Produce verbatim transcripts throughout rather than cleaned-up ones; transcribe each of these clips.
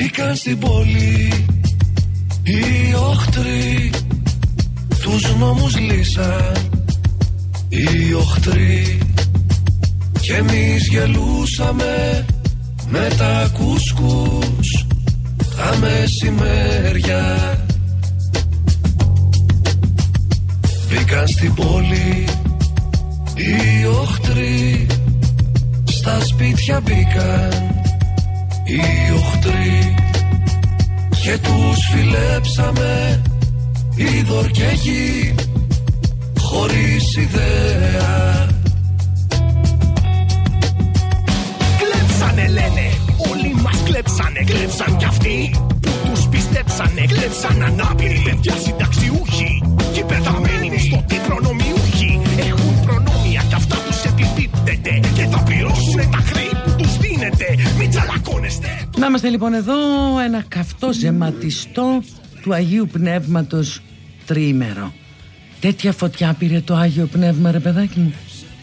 Μπήκαν στην πόλη οι οχτροί, τους νόμους λύσαν οι οχτροί, κι εμείς γελούσαμε με τα κουσκούς τα μεσημέρια. Μπήκαν στην πόλη οι οχτροί, στα σπίτια μπήκαν οι οχτροί, και τους φιλέψαμε είδωρ και γη χωρίς ιδέα. Κλέψανε λένε, όλοι μας κλέψανε. Κλέψαν κι αυτοί που τους πιστέψανε. Κλέψαν ανάπηροι παιδιά συνταξιούχοι, κι πεθαμένοι μισθωτοί προνομιούχοι. Έχουν προνόμια κι αυτά τους επιπίπτεται, και θα πληρώσουν τα χρέη που τους δίνετε. Μην τσαλακώνεστε. Να είμαστε λοιπόν εδώ, ένα καυτό ζεματιστό του Αγίου Πνεύματος τριήμερο. Τέτοια φωτιά πήρε το Άγιο Πνεύμα, ρε παιδάκι μου.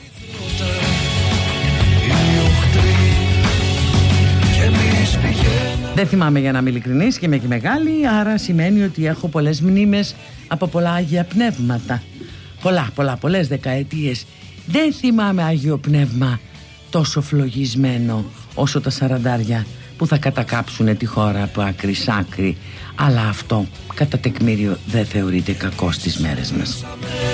Δεν θυμάμαι, για να είμαι ειλικρινής, και είμαι και μεγάλη, άρα σημαίνει ότι έχω πολλές μνήμες από πολλά Άγια Πνεύματα. Πολλά, πολλά, πολλές δεκαετίες. Δεν θυμάμαι Άγιο Πνεύμα τόσο φλογισμένο όσο τα σαραντάρια που θα κατακάψουνε τη χώρα από άκρη σ' άκρη. Αλλά αυτό κατά τεκμήριο δεν θεωρείται κακό στις μέρες μας.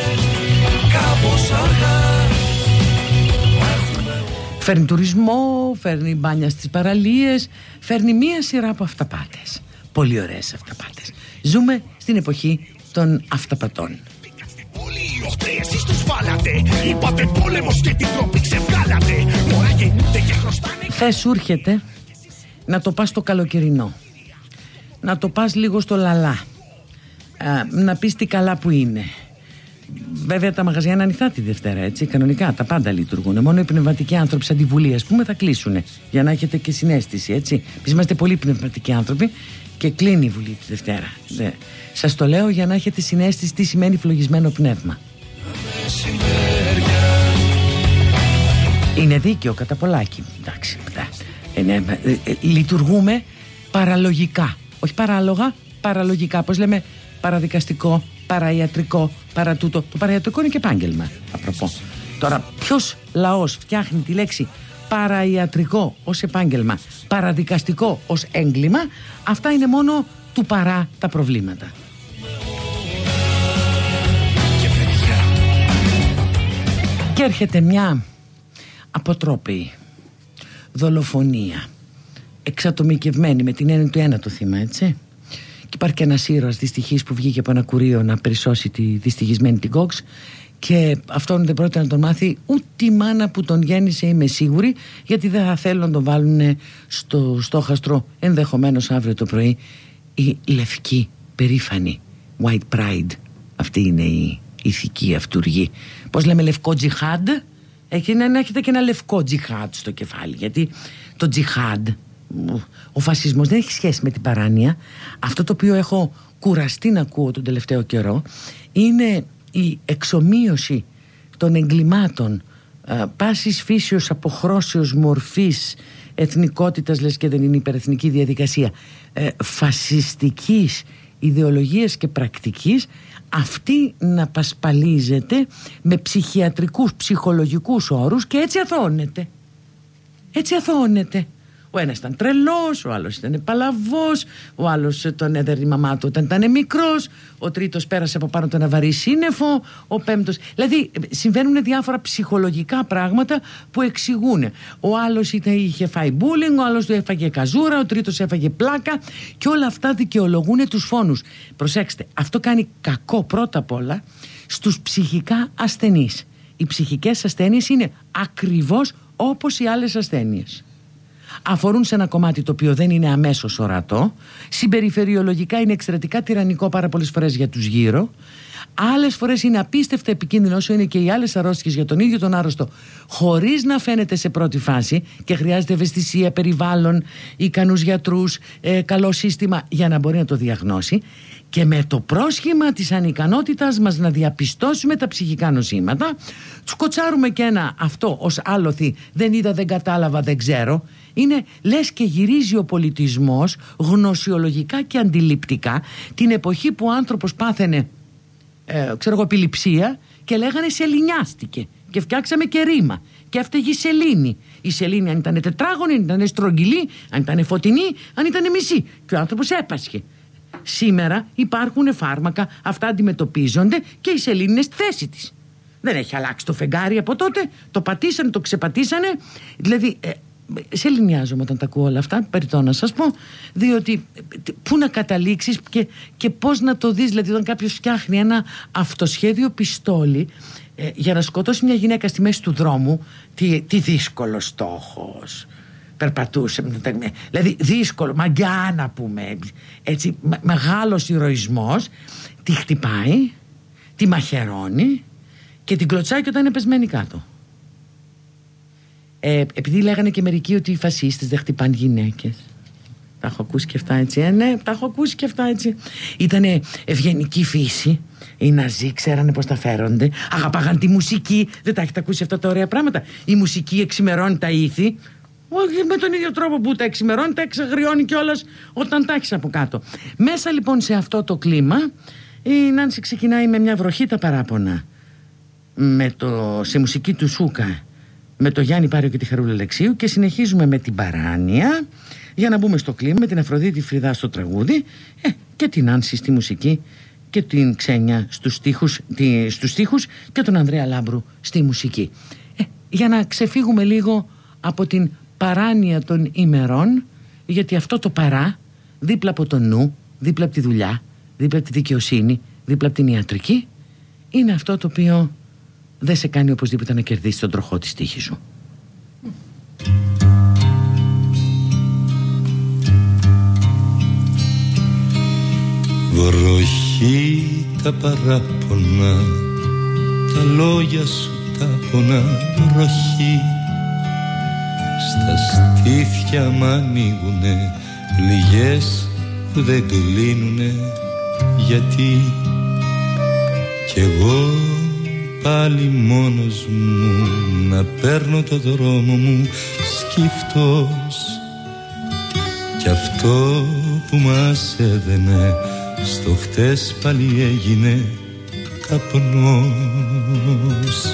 Φέρνει τουρισμό, φέρνει μπάνια στις παραλίες, φέρνει μία σειρά από αυταπάτες. Πολύ ωραίες αυταπάτες. Ζούμε στην εποχή των αυταπατών. Θες σου έρχεται να το πας στο καλοκαιρινό, να το πας λίγο στο λαλά, να πεις τι καλά που είναι. Βέβαια τα μαγαζιά είναι ανοιχτά τη Δευτέρα, έτσι, κανονικά τα πάντα λειτουργούν. Μόνο οι πνευματικοί άνθρωποι σαν τη Βουλή, ας πούμε, θα κλείσουν, για να έχετε και συναίσθηση, έτσι. Εμείς είμαστε πολύ πνευματικοί άνθρωποι και κλείνει η Βουλή τη Δευτέρα. Δε. Σας το λέω για να έχετε συναίσθηση τι σημαίνει φλογισμένο πνεύμα. Είναι δίκαιο κατά πολλάκι. Εντάξει, ε, ε, ε, ε, λειτουργούμε παραλογικά. Όχι παράλογα, παραλογικά. Πώς λέμε, παραδικαστικό, παραϊατρικό, παρατούτο. Το παραϊατρικό είναι και επάγγελμα, απροπό. Τώρα, ποιος λαός φτιάχνει τη λέξη παραϊατρικό ως επάγγελμα, παραδικαστικό ως έγκλημα, αυτά είναι μόνο του παρά τα προβλήματα. Και έρχεται μια αποτρόπαιη δολοφονία, εξατομικευμένη, με την έννοια του ένα το θύμα, έτσι. Και υπάρχει και ένας ήρωας δυστυχής που βγήκε από ένα κουρείο να περισσώσει τη δυστυχισμένη την Κόξ, και αυτόν δεν πρόκειται να τον μάθει ούτε η μάνα που τον γέννησε, είμαι σίγουρη, γιατί δεν θα θέλουν να τον βάλουν στο στόχαστρο ενδεχομένως αύριο το πρωί η λευκή περήφανη white pride. Αυτή είναι η ηθική αυτούργη. Πώς λέμε, λευκό τζιχάντ. Έχει να έχετε και ένα λευκό τζιχάντ στο κεφάλι, γιατί το τζιχάντ, ο φασισμός, δεν έχει σχέση με την παράνοια. Αυτό το οποίο έχω κουραστεί να ακούω τον τελευταίο καιρό είναι η εξομοίωση των εγκλημάτων α, πάσης φύσεως, αποχρώσεως, μορφής, εθνικότητας, λες και δεν είναι υπερεθνική διαδικασία, ε, φασιστικής ιδεολογίας και πρακτικής, αυτή να πασπαλίζεται με ψυχιατρικούς, ψυχολογικούς όρους, και έτσι αθώνεται. Έτσι αθώνεται. Ο ένας ήταν τρελός, ο άλλος ήταν παλαβός, ο άλλος τον έδερνε η μαμά του όταν ήταν μικρός, ο τρίτος πέρασε από πάνω του ένα βαρύ σύννεφο, ο πέμπτος. Δηλαδή συμβαίνουν διάφορα ψυχολογικά πράγματα που εξηγούν. Ο άλλος είτε είχε φάει bullying, ο άλλος του έφαγε καζούρα, ο τρίτος έφαγε πλάκα, και όλα αυτά δικαιολογούν τους φόνους. Προσέξτε, αυτό κάνει κακό πρώτα απ' όλα στους ψυχικά ασθενείς. Οι ψυχικές ασθένειες είναι ακριβώς όπως οι άλλες ασθένειες. Αφορούν σε ένα κομμάτι το οποίο δεν είναι αμέσως ορατό, συμπεριφερειολογικά είναι εξαιρετικά τυραννικό πάρα πολλές φορές για τους γύρω, άλλες φορές είναι απίστευτα επικίνδυνο όσο είναι και οι άλλες αρρώστιες για τον ίδιο τον άρρωστο, χωρίς να φαίνεται σε πρώτη φάση, και χρειάζεται ευαισθησία, περιβάλλον, ικανούς γιατρούς, ε, καλό σύστημα για να μπορεί να το διαγνώσει. Και με το πρόσχημα της ανικανότητας μας να διαπιστώσουμε τα ψυχικά νοσήματα, σκοτσάρουμε και ένα αυτό ως άλοθη, δεν είδα, δεν κατάλαβα, δεν ξέρω. Είναι λες και γυρίζει ο πολιτισμός γνωσιολογικά και αντιληπτικά την εποχή που ο άνθρωπος πάθαινε ε, ξέρω εγώ επιληψία και λέγανε σεληνιάστηκε και φτιάξαμε και ρήμα και έφταιγε η σελήνη. Η σελήνη αν ήταν τετράγωνη, αν ήταν στρογγυλή, αν ήταν φωτεινή, αν ήταν μισή και ο άνθρωπος έπασχε. Σήμερα υπάρχουν φάρμακα, αυτά αντιμετωπίζονται και η σελήνη είναι στη θέση της. Δεν έχει αλλάξει το φεγγάρι από τότε, το πατήσανε, το ξεπατήσανε. Δηλαδή ε, σεληνιάζομαι όταν τα ακούω όλα αυτά, περιττώ να σας πω, διότι πού να καταλήξεις και, και πώς να το δεις. Δηλαδή όταν κάποιος φτιάχνει ένα αυτοσχέδιο πιστόλι ε, για να σκοτώσει μια γυναίκα στη μέση του δρόμου, τι, τι δύσκολος στόχος. Περπατούσε, δηλαδή δύσκολο, μαγκιά να πούμε, έτσι, μεγάλος ηρωισμός. Τη χτυπάει, τη μαχαιρώνει και την κλωτσάει και όταν είναι πεσμένη κάτω. Ε, επειδή λέγανε και μερικοί ότι οι φασίστες δεν χτυπάνε γυναίκες. Τα έχω ακούσει και αυτά έτσι. Ε, ναι, τα έχω ακούσει και αυτά έτσι. Ήτανε ευγενική φύση. Οι Ναζί ξέρανε πώς τα φέρονται. Αγαπάγαν τη μουσική. Δεν τα έχετε ακούσει αυτά τα ωραία πράγματα? Η μουσική εξημερώνει τα ήθη. Όχι με τον ίδιο τρόπο που τα εξημερώνει, τα εξαγριώνει κιόλας όταν τα έχεις από κάτω. Μέσα λοιπόν σε αυτό το κλίμα η Νάνση ξεκινάει με μια βροχή τα παράπονα. Με το, σε μουσική του Σούκα, με το Γιάννη Πάριο και τη Χαρούλα Αλεξίου, και συνεχίζουμε με την Παράνοια για να μπούμε στο κλίμα, με την Αφροδίτη Φρυδά στο τραγούδι ε, και την Νάνση στη μουσική και την Ξένια στους στίχους, τη, στους στίχους και τον Ανδρέα Λάμπρου στη μουσική. Ε, για να ξεφύγουμε λίγο από την παράνοια των ημερών, γιατί αυτό το παρά δίπλα από το νου, δίπλα από τη δουλειά, δίπλα από τη δικαιοσύνη, δίπλα από την ιατρική, είναι αυτό το οποίο δεν σε κάνει οπωσδήποτε να κερδίσει τον τροχό της τύχης σου. Βροχή τα παράπονα, τα λόγια σου τα πονά. Βροχή στα στήθια μ' ανοίγουνε πληγές που δεν κλείνουνε. Γιατί κι εγώ πάλι μόνος μου να παίρνω το δρόμο μου σκύφτος, κι αυτό που μας έδαινε στο χτες πάλι έγινε καπνός.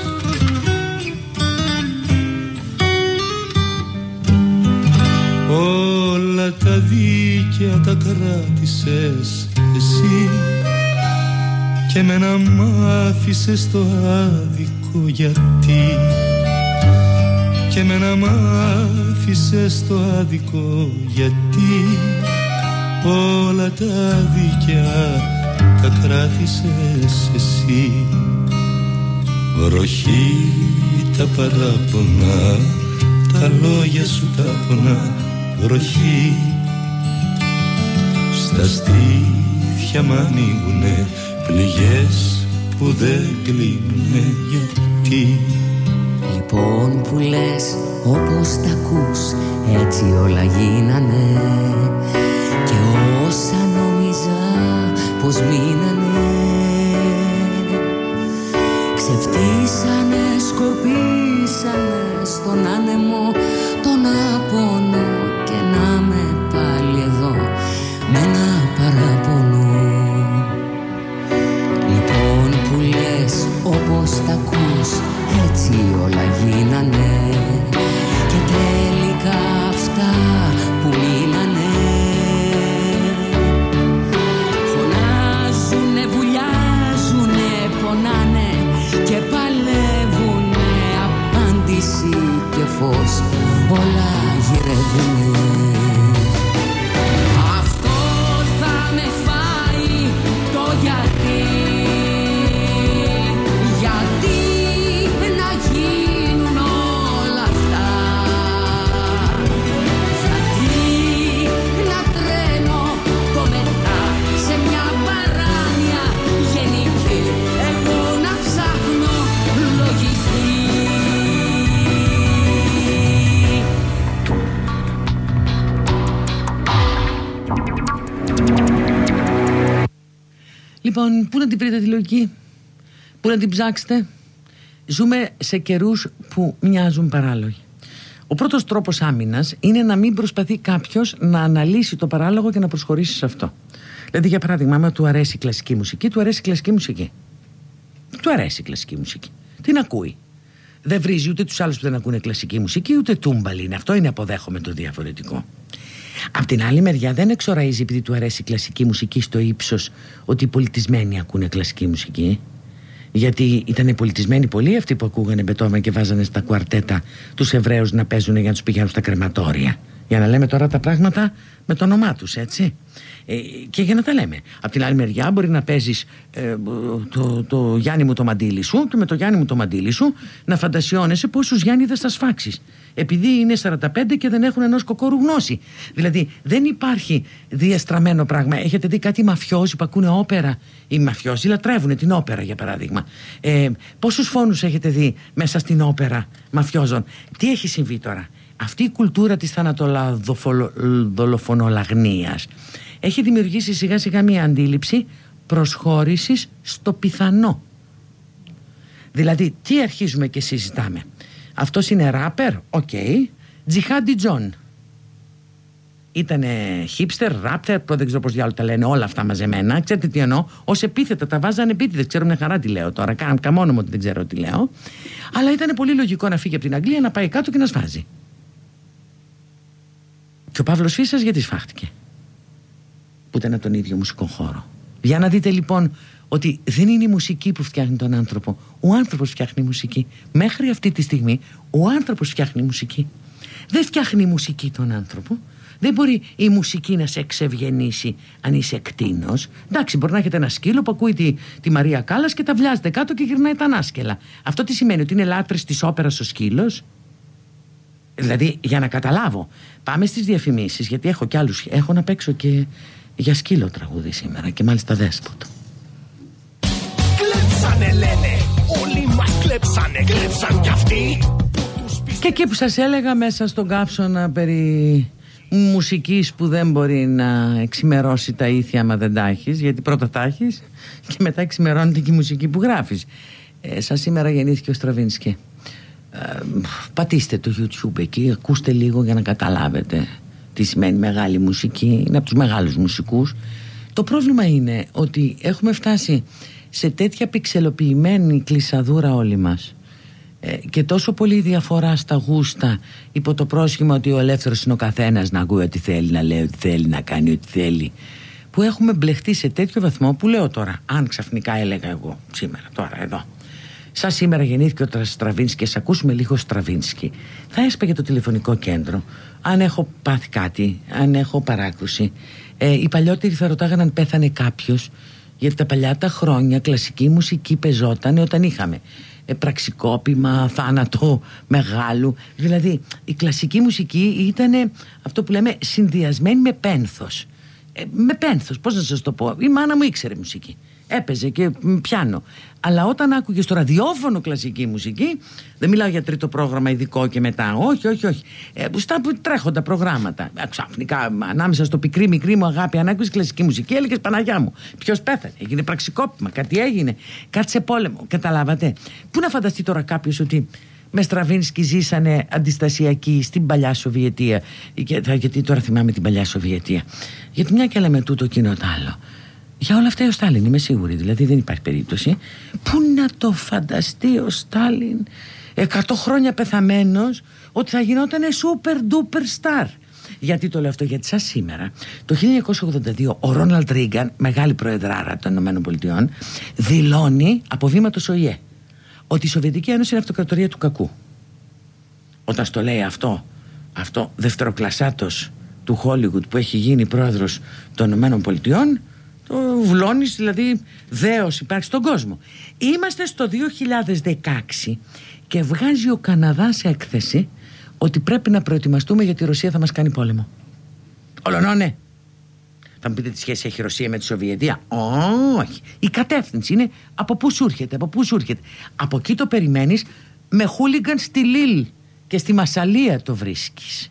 Όλα τα δίκαια τα κράτησες εσύ και εμένα μ' άφησες στο άδικο. Γιατί και εμένα μ' άφησες στο άδικο? Γιατί όλα τα δίκαια τα κράτησες εσύ. Βροχή τα παράπονα, τα λόγια σου τα πονά. Βροχή στα στήθια μ' ανοίγουνε πληγές που δεν κλείνουνε. Γιατί λοιπόν που λες όπως τα ακούς, έτσι όλα γίνανε, και όσα νόμιζα πως μείνανε ξεφτύσανε, σκορπίσανε στον άνεμο τον άπονο, και να με πάλι εδώ με ένα παράπονο. Λοιπόν που λες όπως τα ακούς, έτσι όλα γίνανε, και τελικά αυτά που μείνανε φωνάζουνε, βουλιάζουνε, πονάνε και παλεύουνε. Απάντηση και φως όλα γυρεύουνε. Αυτό θα με φάει το γιατί. Γιατί να γίνουν όλα αυτά? Γιατί να τρένω το μετά σε μια παράνοια γενική, εγώ να ψάχνω λογική? Λοιπόν, πού να την βρείτε τη λογική, πού να την ψάξετε? Ζούμε σε καιρούς που μοιάζουν παράλογοι. Ο πρώτος τρόπος άμυνας είναι να μην προσπαθεί κάποιος να αναλύσει το παράλογο και να προσχωρήσει σε αυτό. Δηλαδή, για παράδειγμα, άμα του αρέσει η κλασική μουσική, του αρέσει η κλασική μουσική. Του αρέσει η κλασική μουσική. Την ακούει. Δεν βρίζει ούτε τους άλλους που δεν ακούνε κλασική μουσική, ούτε τούμπαλι είναι. Αυτό είναι αποδέχομαι το διαφορετικό. Απ' την άλλη μεριά δεν εξοραίζει επειδή του αρέσει η κλασική μουσική στο ύψος ότι οι πολιτισμένοι ακούνε κλασική μουσική. Γιατί ήταν πολιτισμένοι πολλοί αυτοί που ακούγανε Μπετόβεν και βάζανε στα κουαρτέτα τους Εβραίους να παίζουν για να τους πηγαίνουν στα κρεματόρια. Για να λέμε τώρα τα πράγματα με το όνομά τους, έτσι. Ε, και για να τα λέμε. Απ' την άλλη μεριά μπορεί να παίζεις ε, το, το Γιάννη μου το μαντίλι σου και με το Γιάννη μου το μαντίλι σου να φαντασιώνεσαι πόσους Γιάννηδες θα σφάξεις. Επειδή είναι σαράντα πέντε και δεν έχουν ενός κοκόρου γνώση. Δηλαδή δεν υπάρχει διαστραμμένο πράγμα. Έχετε δει κάτι μαφιόζοι που ακούνε όπερα? Οι μαφιόζοι λατρεύουν την όπερα, για παράδειγμα. Ε, πόσους φόνους έχετε δει μέσα στην όπερα μαφιόζων? Τι έχει συμβεί τώρα? Αυτή η κουλτούρα της θανατοδολοφονολαγνίας έχει δημιουργήσει σιγά σιγά μια αντίληψη προσχώρησης στο πιθανό. Δηλαδή τι αρχίζουμε και συζητάμε? Αυτός είναι ράπερ, οκ. Okay. Τζιχάντι Τζον. Ήτανε χίπστερ, ράπτερ, δεν ξέρω πώς διάλογο τα λένε όλα αυτά μαζεμένα. Ξέρετε τι εννοώ? Ως επίθετα τα βάζανε επίτηδες. Ξέρω μια χαρά τι λέω τώρα. Καν, καμόνο μου ότι δεν ξέρω τι λέω. Αλλά ήταν πολύ λογικό να φύγει από την Αγγλία, να πάει κάτω και να σφάζει. Και ο Παύλος Φίσας γιατί σφάχτηκε? Που ήταν από τον ίδιο μουσικό χώρο. Για να δείτε λοιπόν ότι δεν είναι η μουσική που φτιάχνει τον άνθρωπο. Ο άνθρωπος φτιάχνει μουσική. Μέχρι αυτή τη στιγμή ο άνθρωπος φτιάχνει μουσική. Δεν φτιάχνει η μουσική τον άνθρωπο. Δεν μπορεί η μουσική να σε εξευγενήσει αν είσαι κτήνος. Εντάξει, μπορεί να έχετε ένα σκύλο που ακούει τη, τη Μαρία Κάλλας και τα βλιάζετε κάτω και γυρνάει τα ανάσκελα. Αυτό τι σημαίνει? Ότι είναι λάτρης της όπερας ο σκύλος? Δηλαδή, για να καταλάβω, πάμε στις διαφημίσεις, γιατί έχω κι άλλους. Έχω να παίξω και για σκύλο τραγούδι σήμερα και μάλιστα δέσποτο. Κλέψανε λένε, όλοι μας κλέψανε, κλέψαν κι αυτοί. Και εκεί που σας έλεγα μέσα στον καύσωνα περί μουσικής που δεν μπορεί να εξημερώσει τα ήθια άμα δεν τα έχεις, γιατί πρώτα τα έχεις και μετά εξημερώνεται και η μουσική που γράφεις. Ε, σαν σήμερα γεννήθηκε ο Στραβίνσκι. Ε, πατήστε το YouTube εκεί, ακούστε λίγο για να καταλάβετε τι σημαίνει μεγάλη μουσική. Είναι από τους μεγάλους μουσικούς. Το πρόβλημα είναι ότι έχουμε φτάσει σε τέτοια πιξελοποιημένη κλεισαδούρα όλοι μας ε, και τόσο πολύ διαφορά στα γούστα υπό το πρόσχημα ότι ο ελεύθερος είναι ο καθένας να ακούει ό,τι θέλει, να λέει ό,τι θέλει, να κάνει ό,τι θέλει, που έχουμε μπλεχτεί σε τέτοιο βαθμό που λέω τώρα, αν ξαφνικά έλεγα εγώ σήμερα, τώρα εδώ, σαν σήμερα γεννήθηκε ο Στραβίνσκι και σε ακούσουμε λίγο Στραβίνσκι, θα έσπαγε το τηλεφωνικό κέντρο. Αν έχω πάθει κάτι, αν έχω παράκρουση, ε, οι παλιότεροι θα ρωτάγαν αν πέθανε κάποιος, γιατί τα παλιά τα χρόνια κλασική μουσική πεζόταν όταν είχαμε ε, πραξικόπημα, θάνατο μεγάλου. Δηλαδή η κλασική μουσική ήταν αυτό που λέμε συνδυασμένη με πένθος. Ε, με πένθος, πώς να σας το πω. Η μάνα μου ήξερε μουσική. Έπαιζε και πιάνο. Αλλά όταν άκουγε στο ραδιόφωνο κλασική μουσική, δεν μιλάω για τρίτο πρόγραμμα ειδικό και μετά, όχι, όχι, όχι. Ε, στα τρέχοντα προγράμματα. Ε, ξαφνικά, ανάμεσα στο πικρή μικρή μου αγάπη, αν άκουσες κλασική μουσική, έλεγες Παναγιά μου. Ποιος πέθανε? Έγινε πραξικόπημα, κάτι έγινε. Κάτι σε πόλεμο. Καταλάβατε? Πού να φανταστεί τώρα κάποιος ότι με Στραβίνσκι ζήσανε αντιστασιακοί στην παλιά Σοβιετία? Γιατί τώρα θυμάμαι την παλιά Σοβιετία. Γιατί μια και λέμε τούτο εκείνο το άλλο. Για όλα αυτά ο Στάλιν, είμαι σίγουρη, δηλαδή δεν υπάρχει περίπτωση. Πού να το φανταστεί ο Στάλιν εκατό χρόνια πεθαμένος ότι θα γινόταν super duper star? Γιατί το λέω αυτό? Γιατί σαν σήμερα το χίλια εννιακόσια ογδόντα δύο ο Ρόναλντ Ρίγκαν, μεγάλη προεδράρα των ΗΠΑ, δηλώνει από βήματος Ο Η Ε ότι η Σοβιετική Ένωση είναι αυτοκρατορία του κακού. Όταν στο λέει αυτό, αυτό δευτεροκλασσάτος του Χόλιγουτ που έχει γίνει πρόεδρος των ΗΠΑ, το βουλώνεις, δηλαδή δέος υπάρχει στον κόσμο. Είμαστε στο δύο χιλιάδες δεκαέξι και βγάζει ο Καναδάς έκθεση ότι πρέπει να προετοιμαστούμε γιατί η Ρωσία θα μας κάνει πόλεμο. Ολονώνε. Θα μου πείτε τι σχέση έχει η Ρωσία με τη Σοβιετία? Όχι. Η κατεύθυνση είναι από πού σου έρχεται, από πού σου έρχεται. Από εκεί το περιμένεις, με χούλιγκαν στη Λίλ και στη Μασσαλία το βρίσκεις.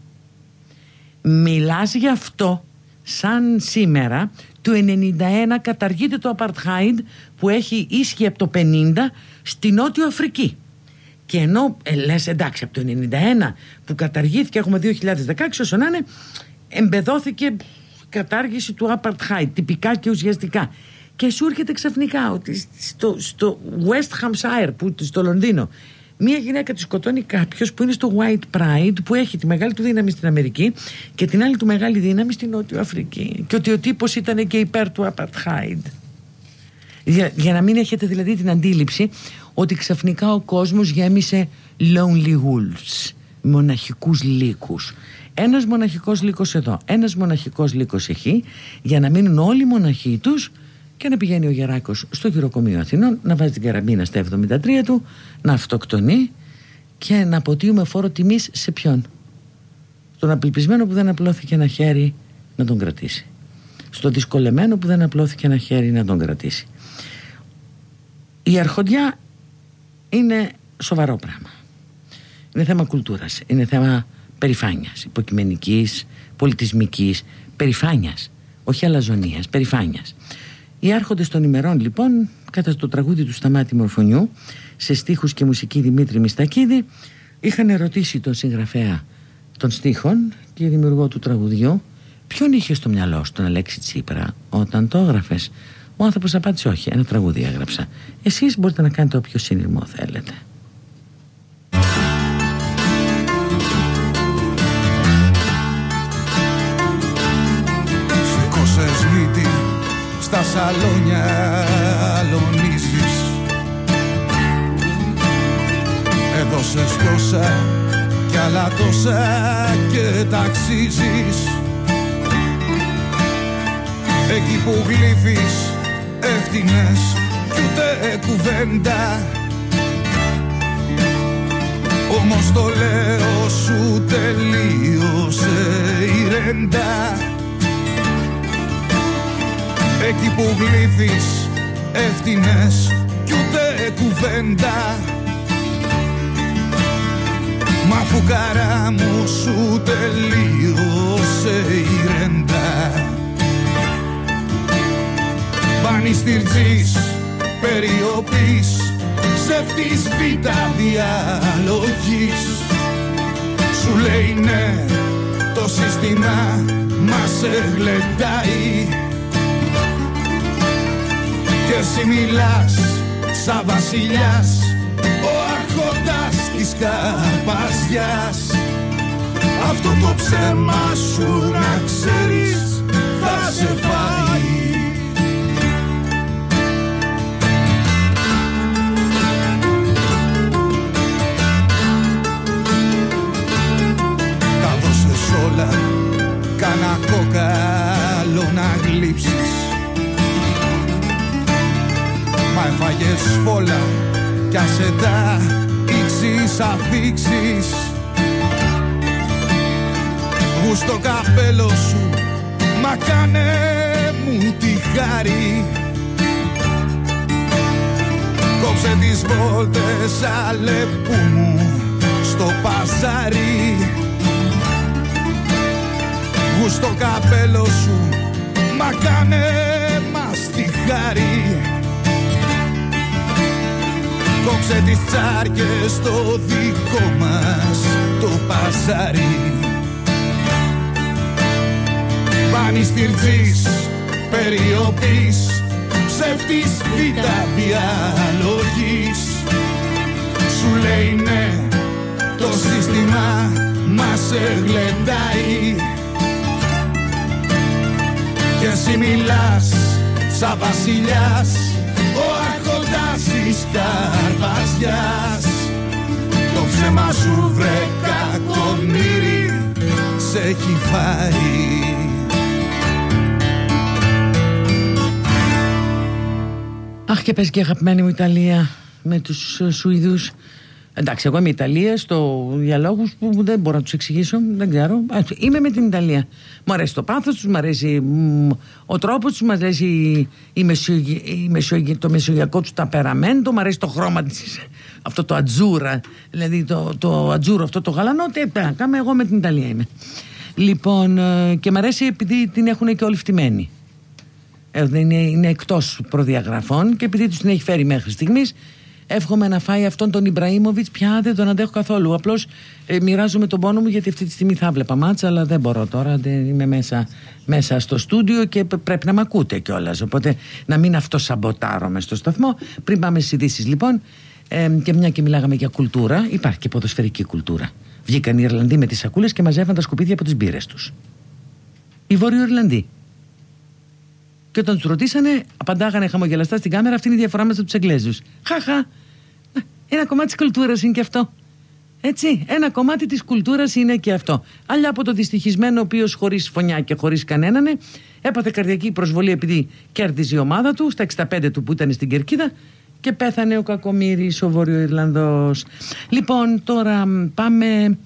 Μιλάς γι' αυτό σαν σήμερα του ενενήντα ένα καταργείται το Apartheid που έχει ίσχυ από το πενήντα στη Νότιο Αφρική. Και Και ενώ ε, λες εντάξει, από το ενενήντα ένα που καταργήθηκε, έχουμε δύο χιλιάδες δεκαέξι, όσο να είναι, εμπεδώθηκε η κατάργηση του apartheid τυπικά και ουσιαστικά. Και σου έρχεται ξαφνικά ότι στο, στο West Hampshire, που, στο Λονδίνο, μία γυναίκα τη σκοτώνει κάποιος που είναι στο White Pride, που έχει τη μεγάλη του δύναμη στην Αμερική και την άλλη του μεγάλη δύναμη στην Νότιο Αφρική. Και ότι ο τύπος ήταν και υπέρ του apartheid. Για, για να μην έχετε δηλαδή την αντίληψη ότι ξαφνικά ο κόσμος γέμισε lonely wolves, μοναχικούς λύκους. Ένας μοναχικός λύκος εδώ, ένας μοναχικός λύκος εκεί, για να μείνουν όλοι οι μοναχοί τους και να πηγαίνει ο Γεράκος στο γυροκομείο Αθηνών, να βάζει την καραμπίνα στα εβδομήντα τρία του, να αυτοκτονεί και να αποτείουμε φόρο τιμής σε ποιον? Στον απελπισμένο που δεν απλώθηκε ένα χέρι να τον κρατήσει, στον δυσκολεμένο που δεν απλώθηκε ένα χέρι να τον κρατήσει. Η αρχοντιά είναι σοβαρό πράγμα. Είναι θέμα κουλτούρας, είναι θέμα περηφάνειας, υποκειμενικής, πολιτισμικής περηφάνειας, όχι αλαζονίας, περηφάνειας. Οι άρχοντες των ημερών λοιπόν, κατά το τραγούδι του Σταμάτη Μορφωνιού, σε στίχους και μουσική Δημήτρη Μιστακίδη, είχαν ερωτήσει τον συγγραφέα των στίχων και δημιουργό του τραγουδιού, ποιον είχε στο μυαλό σου τον Αλέξη Τσίπρα όταν το έγραφες? Ο άνθρωπος απάντησε όχι, ένα τραγούδι έγραψα. Εσείς μπορείτε να κάνετε όποιο σύνειρμο θέλετε. Σηκώσες μύτη στα σαλόνια, αλωνίζεις. Έδωσες τόσα κι άλλα τόσα και ταξίζεις. Εκεί που γλύφεις εύτηνες κι ούτε κουβέντα, όμως το λέω σου τελείωσε η ρέντα. Εκεί που γλύφεις εύτηνες κι ούτε κουβέντα, μα φουκαρά μου σου τελείωσε η ρέντα. Πανιστηρτζής, περιοπής, ψεύτης βήτα διαλογής. Σου λέει ναι, το σύστημα μας εγλεντάει. Και εσύ μιλάς σαν βασιλιάς, ο άρχοντας της καρπαζιάς. Αυτό το ψέμα σου να ξέρεις θα σε φάει. Τα δώσες όλα, κάνα κόκαλο να γλύψεις. Μα έφαγες φόλα κι άσε τα ήξεις αφήξεις. Γούστο καπέλο σου, μα κάνε μου τη χάρη. Κόψε τις βόλτες Αλεπού μου στο παζάρι. Γούστο καπέλο σου, μα κάνε μας τη χάρη. Κόψε τις τσάρκες στο δικό μας το παζάρι. Πανιστηρτζής, περιοπής, ψεύτης βήτα διαλογής. Σου λέει ναι, το σύστημα μας εγλεντάει. Και εσύ μιλάς σαν βασιλιάς, ο άρχοντας της καρπαζιάς. Το ψέμα σου βρε κακομοίρη σε έχει φάει. Αχ, και πες και αγαπημένη μου Ιταλία με τους Σουηδούς. Εντάξει, εγώ είμαι Ιταλία στο για λόγους που δεν μπορώ να τους εξηγήσω, δεν ξέρω. Είμαι με την Ιταλία. Μου αρέσει το πάθος τους, μου αρέσει ο τρόπος τους, μου αρέσει η μεσογει... η μεσογει... το μεσογειακό τους ταπεραμέντο, μου αρέσει το χρώμα της, αυτό το ατζούρα, δηλαδή το, το ατζούρο, αυτό το γαλανό. Τι κάνουμε, εγώ με την Ιταλία είμαι. Λοιπόν, και μου αρέσει επειδή την έχουν και όλοι φτυμένοι. Είναι, είναι εκτός προδιαγραφών και επειδή τους την έχει φέρει μέχρι στιγμής, εύχομαι να φάει αυτόν τον Ιμπραήμοβιτς, πια δεν τον αντέχω καθόλου. Απλώς ε, μοιράζομαι τον πόνο μου, γιατί αυτή τη στιγμή θα βλέπα μάτσα, αλλά δεν μπορώ τώρα, δεν είμαι μέσα, μέσα στο στούντιο και πρέπει να μ' ακούτε κιόλας. Οπότε να μην αυτοσαμποτάρομαι στο σταθμό. Πριν πάμε στις ειδήσεις λοιπόν, ε, και μια και μιλάγαμε για κουλτούρα, υπάρχει και ποδοσφαιρική κουλτούρα. Βγήκαν οι Ιρλανδοί με τις σακούλες και μαζεύαν τα σκουπίδια από τις μπύρες τους. Οι Βόρειο-Ιρλανδοί. Και όταν τους ρωτήσανε, απαντάγανε χαμογελαστά στην κάμερα, αυτή είναι η διαφορά μας από τους Εγγλέζους. Χαχα! Ένα κομμάτι της κουλτούρας είναι και αυτό. Έτσι, ένα κομμάτι της κουλτούρας είναι και αυτό. Άλλα από το δυστυχισμένο, ο οποίος χωρίς φωνιά και χωρίς κανέναν έπαθε καρδιακή προσβολή επειδή κέρδιζε η ομάδα του στα εξήντα πέντε του που ήταν στην κερκίδα και πέθανε ο κακομοίρης, ο Βόρειο-Ιρλανδός. Λοιπόν, τώρα πάμε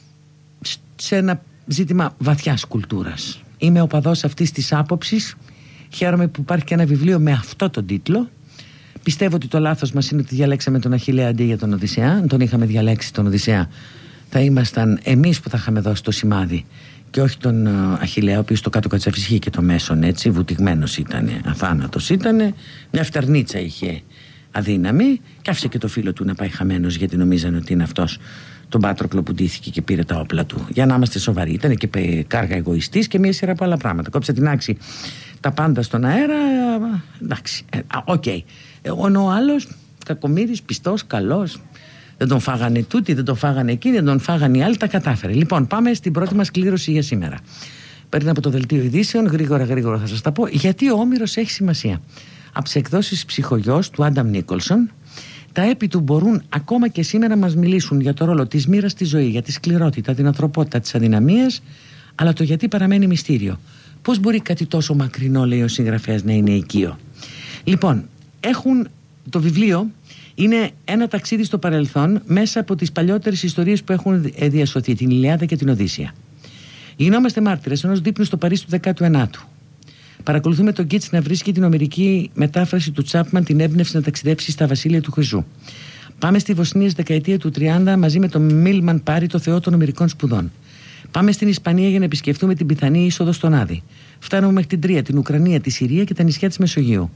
σε ένα ζήτημα βαθιάς κουλτούρας. Είμαι οπαδός αυτής της άποψης. Χαίρομαι που υπάρχει και ένα βιβλίο με αυτό τον τίτλο. Πιστεύω ότι το λάθος μας είναι ότι διαλέξαμε τον Αχιλλέα αντί για τον Οδυσσέα. Αν τον είχαμε διαλέξει τον Οδυσσέα, θα ήμασταν εμείς που θα είχαμε δώσει το σημάδι και όχι τον Αχιλλέα, ο οποίος το κάτω κατσαφυσχεί και το μέσον, έτσι, βουτυγμένος ήταν, αθάνατος ήταν, μια φτερνίτσα είχε αδύναμη και άφησε και το φίλο του να πάει χαμένος, γιατί νομίζανε ότι είναι αυτός τον Πάτροκλο που ντύθηκε και πήρε τα όπλα του. Για να είμαστε σοβαροί, ήταν και κάργα εγωιστής και μια σειρά από άλλα πράγματα. Κόψε την άξη τα πάντα στον αέρα. Εντάξει, οκ. Okay. Ο άλλος κακομοίρης, πιστός, καλός. Δεν τον φάγανε τούτοι, δεν τον φάγανε εκείνοι, δεν τον φάγανε οι άλλοι, τα κατάφερε. Λοιπόν, πάμε στην πρώτη μας κλήρωση για σήμερα. Πριν από το δελτίο ειδήσεων, γρήγορα γρήγορα θα σας τα πω, γιατί ο Όμηρος έχει σημασία. Από τις εκδόσεις Ψυχογιός του Άνταμ Νίκολσον, τα έπι του μπορούν ακόμα και σήμερα να μας μιλήσουν για το ρόλο της μοίρας στη ζωή, για τη σκληρότητα, την ανθρωπότητα, τις αδυναμίες, αλλά το γιατί παραμένει μυστήριο. Πώς μπορεί κάτι τόσο μακρινό, λέει ο συγγραφέας, να είναι οικείο. Λοιπόν, έχουν το βιβλίο, είναι ένα ταξίδι στο παρελθόν μέσα από τις παλιότερες ιστορίες που έχουν διασωθεί, την Ιλιάδα και την Οδύσσεια. Γινόμαστε μάρτυρες ενός δείπνου στο Παρίσι του δέκατου ενάτου. Παρακολουθούμε τον Κίτς να βρίσκει την ομερική μετάφραση του Τσάπμαν, την έμπνευση να ταξιδέψει στα βασίλεια του Χρυσού. Πάμε στη Βοσνία στη δεκαετία του τριάντα μαζί με τον Μίλμαν Πάρη, το θεό των ομερικών σπουδών. Πάμε στην Ισπανία για να επισκεφτούμε την πιθανή είσοδο στον Άδη. Φτάνουμε μέχρι την Τρία, την Ουκρανία, τη Συρία και τα νησιά της Μεσογείου.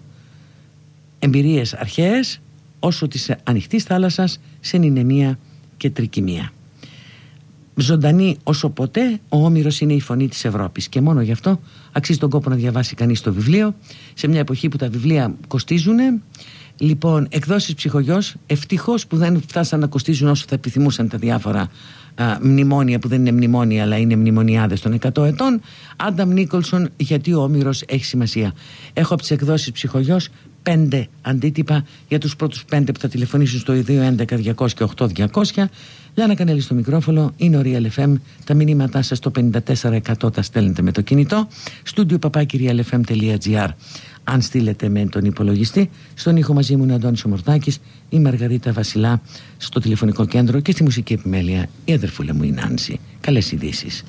Εμπειρίες αρχαίες όσο της ανοιχτής θάλασσας σε νηνεμία και τρικυμία. Ζωντανή όσο ποτέ, ο Όμηρος είναι η φωνή της Ευρώπης και μόνο γι' αυτό αξίζει τον κόπο να διαβάσει κανείς το βιβλίο σε μια εποχή που τα βιβλία κοστίζουν. Λοιπόν, εκδόσεις Ψυχογιός, ευτυχώς που δεν φτάσαν να κοστίζουν όσο θα επιθυμούσαν τα διάφορα α, μνημόνια που δεν είναι μνημόνια αλλά είναι μνημονιάδες των εκατό ετών. Άνταμ Νίκολσον, γιατί ο Όμηρος έχει σημασία. Έχω από τις εκδόσεις Ψυχογιός πέντε αντίτυπα για τους πρώτους πέντε που θα τηλεφωνήσουν στο δύο έντεκα διακόσια και οκτώ διακόσια. Λιάννα Κανέλη στο μικρόφωνο, είναι ο Real εφ εμ. Τα μηνύματά σας στο πενήντα τέσσερα εκατό τα στέλνετε με το κινητό. Στούντιο παπάκι real f m τελεία g r αν στείλετε με τον υπολογιστή. Στον ήχο μαζί μου είναι ο Αντώνης Ομορτάκης, η Μαργαρίτα Βασιλά στο τηλεφωνικό κέντρο και στη μουσική επιμέλεια η αδερφούλα μου η Νάνση. Καλές ειδήσεις.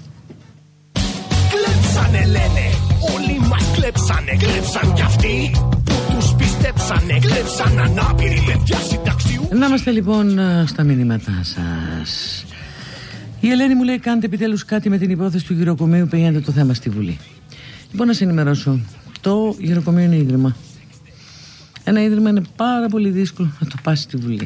Κλέψανε λένε, όλοι μας κλέψανε, κλέψαν κι αυτοί που τους πιστέψανε, κλέψαν ανάπηροι παιδιά συνταξιού. Να είμαστε λοιπόν στα μηνύματά σας. Η Ελένη μου λέει: κάντε επιτέλους κάτι με την υπόθεση του γυροκομείου, πηγαίνετε το θέμα στη Βουλή. Λοιπόν, να σε ενημερώσω. Το γυροκομείο είναι ίδρυμα. Ένα ίδρυμα είναι πάρα πολύ δύσκολο να το πάσει στη Βουλή.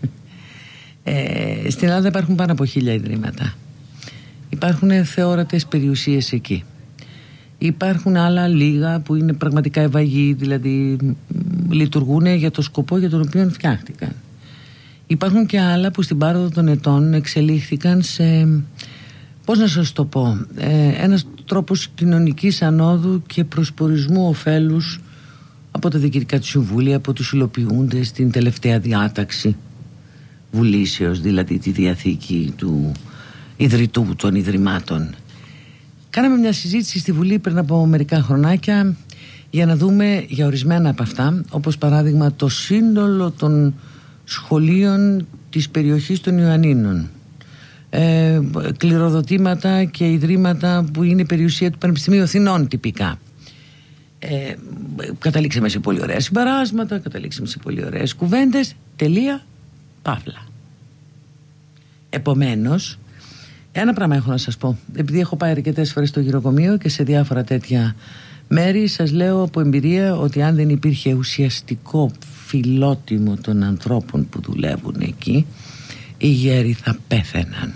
ε, στην Ελλάδα υπάρχουν πάνω από χίλια ιδρύματα. Υπάρχουν θεόρατες περιουσίες εκεί. Υπάρχουν άλλα λίγα που είναι πραγματικά ευαγοί, δηλαδή λειτουργούν για το σκοπό για τον οποίο φτιάχτηκαν. Υπάρχουν και άλλα που στην πάροδο των ετών εξελίχθηκαν σε, πώς να σας το πω, ε, ένας τρόπος κοινωνικής ανόδου και προσπορισμού ωφέλους από τα διοικητικά του συμβούλια, από τους υλοποιούντες στην τελευταία διάταξη βουλήσεως, δηλαδή τη διαθήκη του ιδρυτού των ιδρυμάτων. Κάναμε μια συζήτηση στη Βουλή πριν από μερικά χρονάκια για να δούμε για ορισμένα από αυτά, όπως παράδειγμα το σύνολο των σχολείων της περιοχής των Ιωαννίνων, ε, κληροδοτήματα και ιδρύματα που είναι περιουσία του Πανεπιστημίου Αθηνών τυπικά. Ε, καταλήξαμε σε πολύ ωραία συμπεράσματα, καταλήξαμε σε πολύ ωραίες κουβέντες, τελεία, παύλα. Επομένως, ένα πράγμα έχω να σας πω, επειδή έχω πάει αρκετές φορές στο γυροκομείο και σε διάφορα τέτοια Μέρη, σας λέω από εμπειρία ότι αν δεν υπήρχε ουσιαστικό φιλότιμο των ανθρώπων που δουλεύουν εκεί, οι γέροι θα πέθαιναν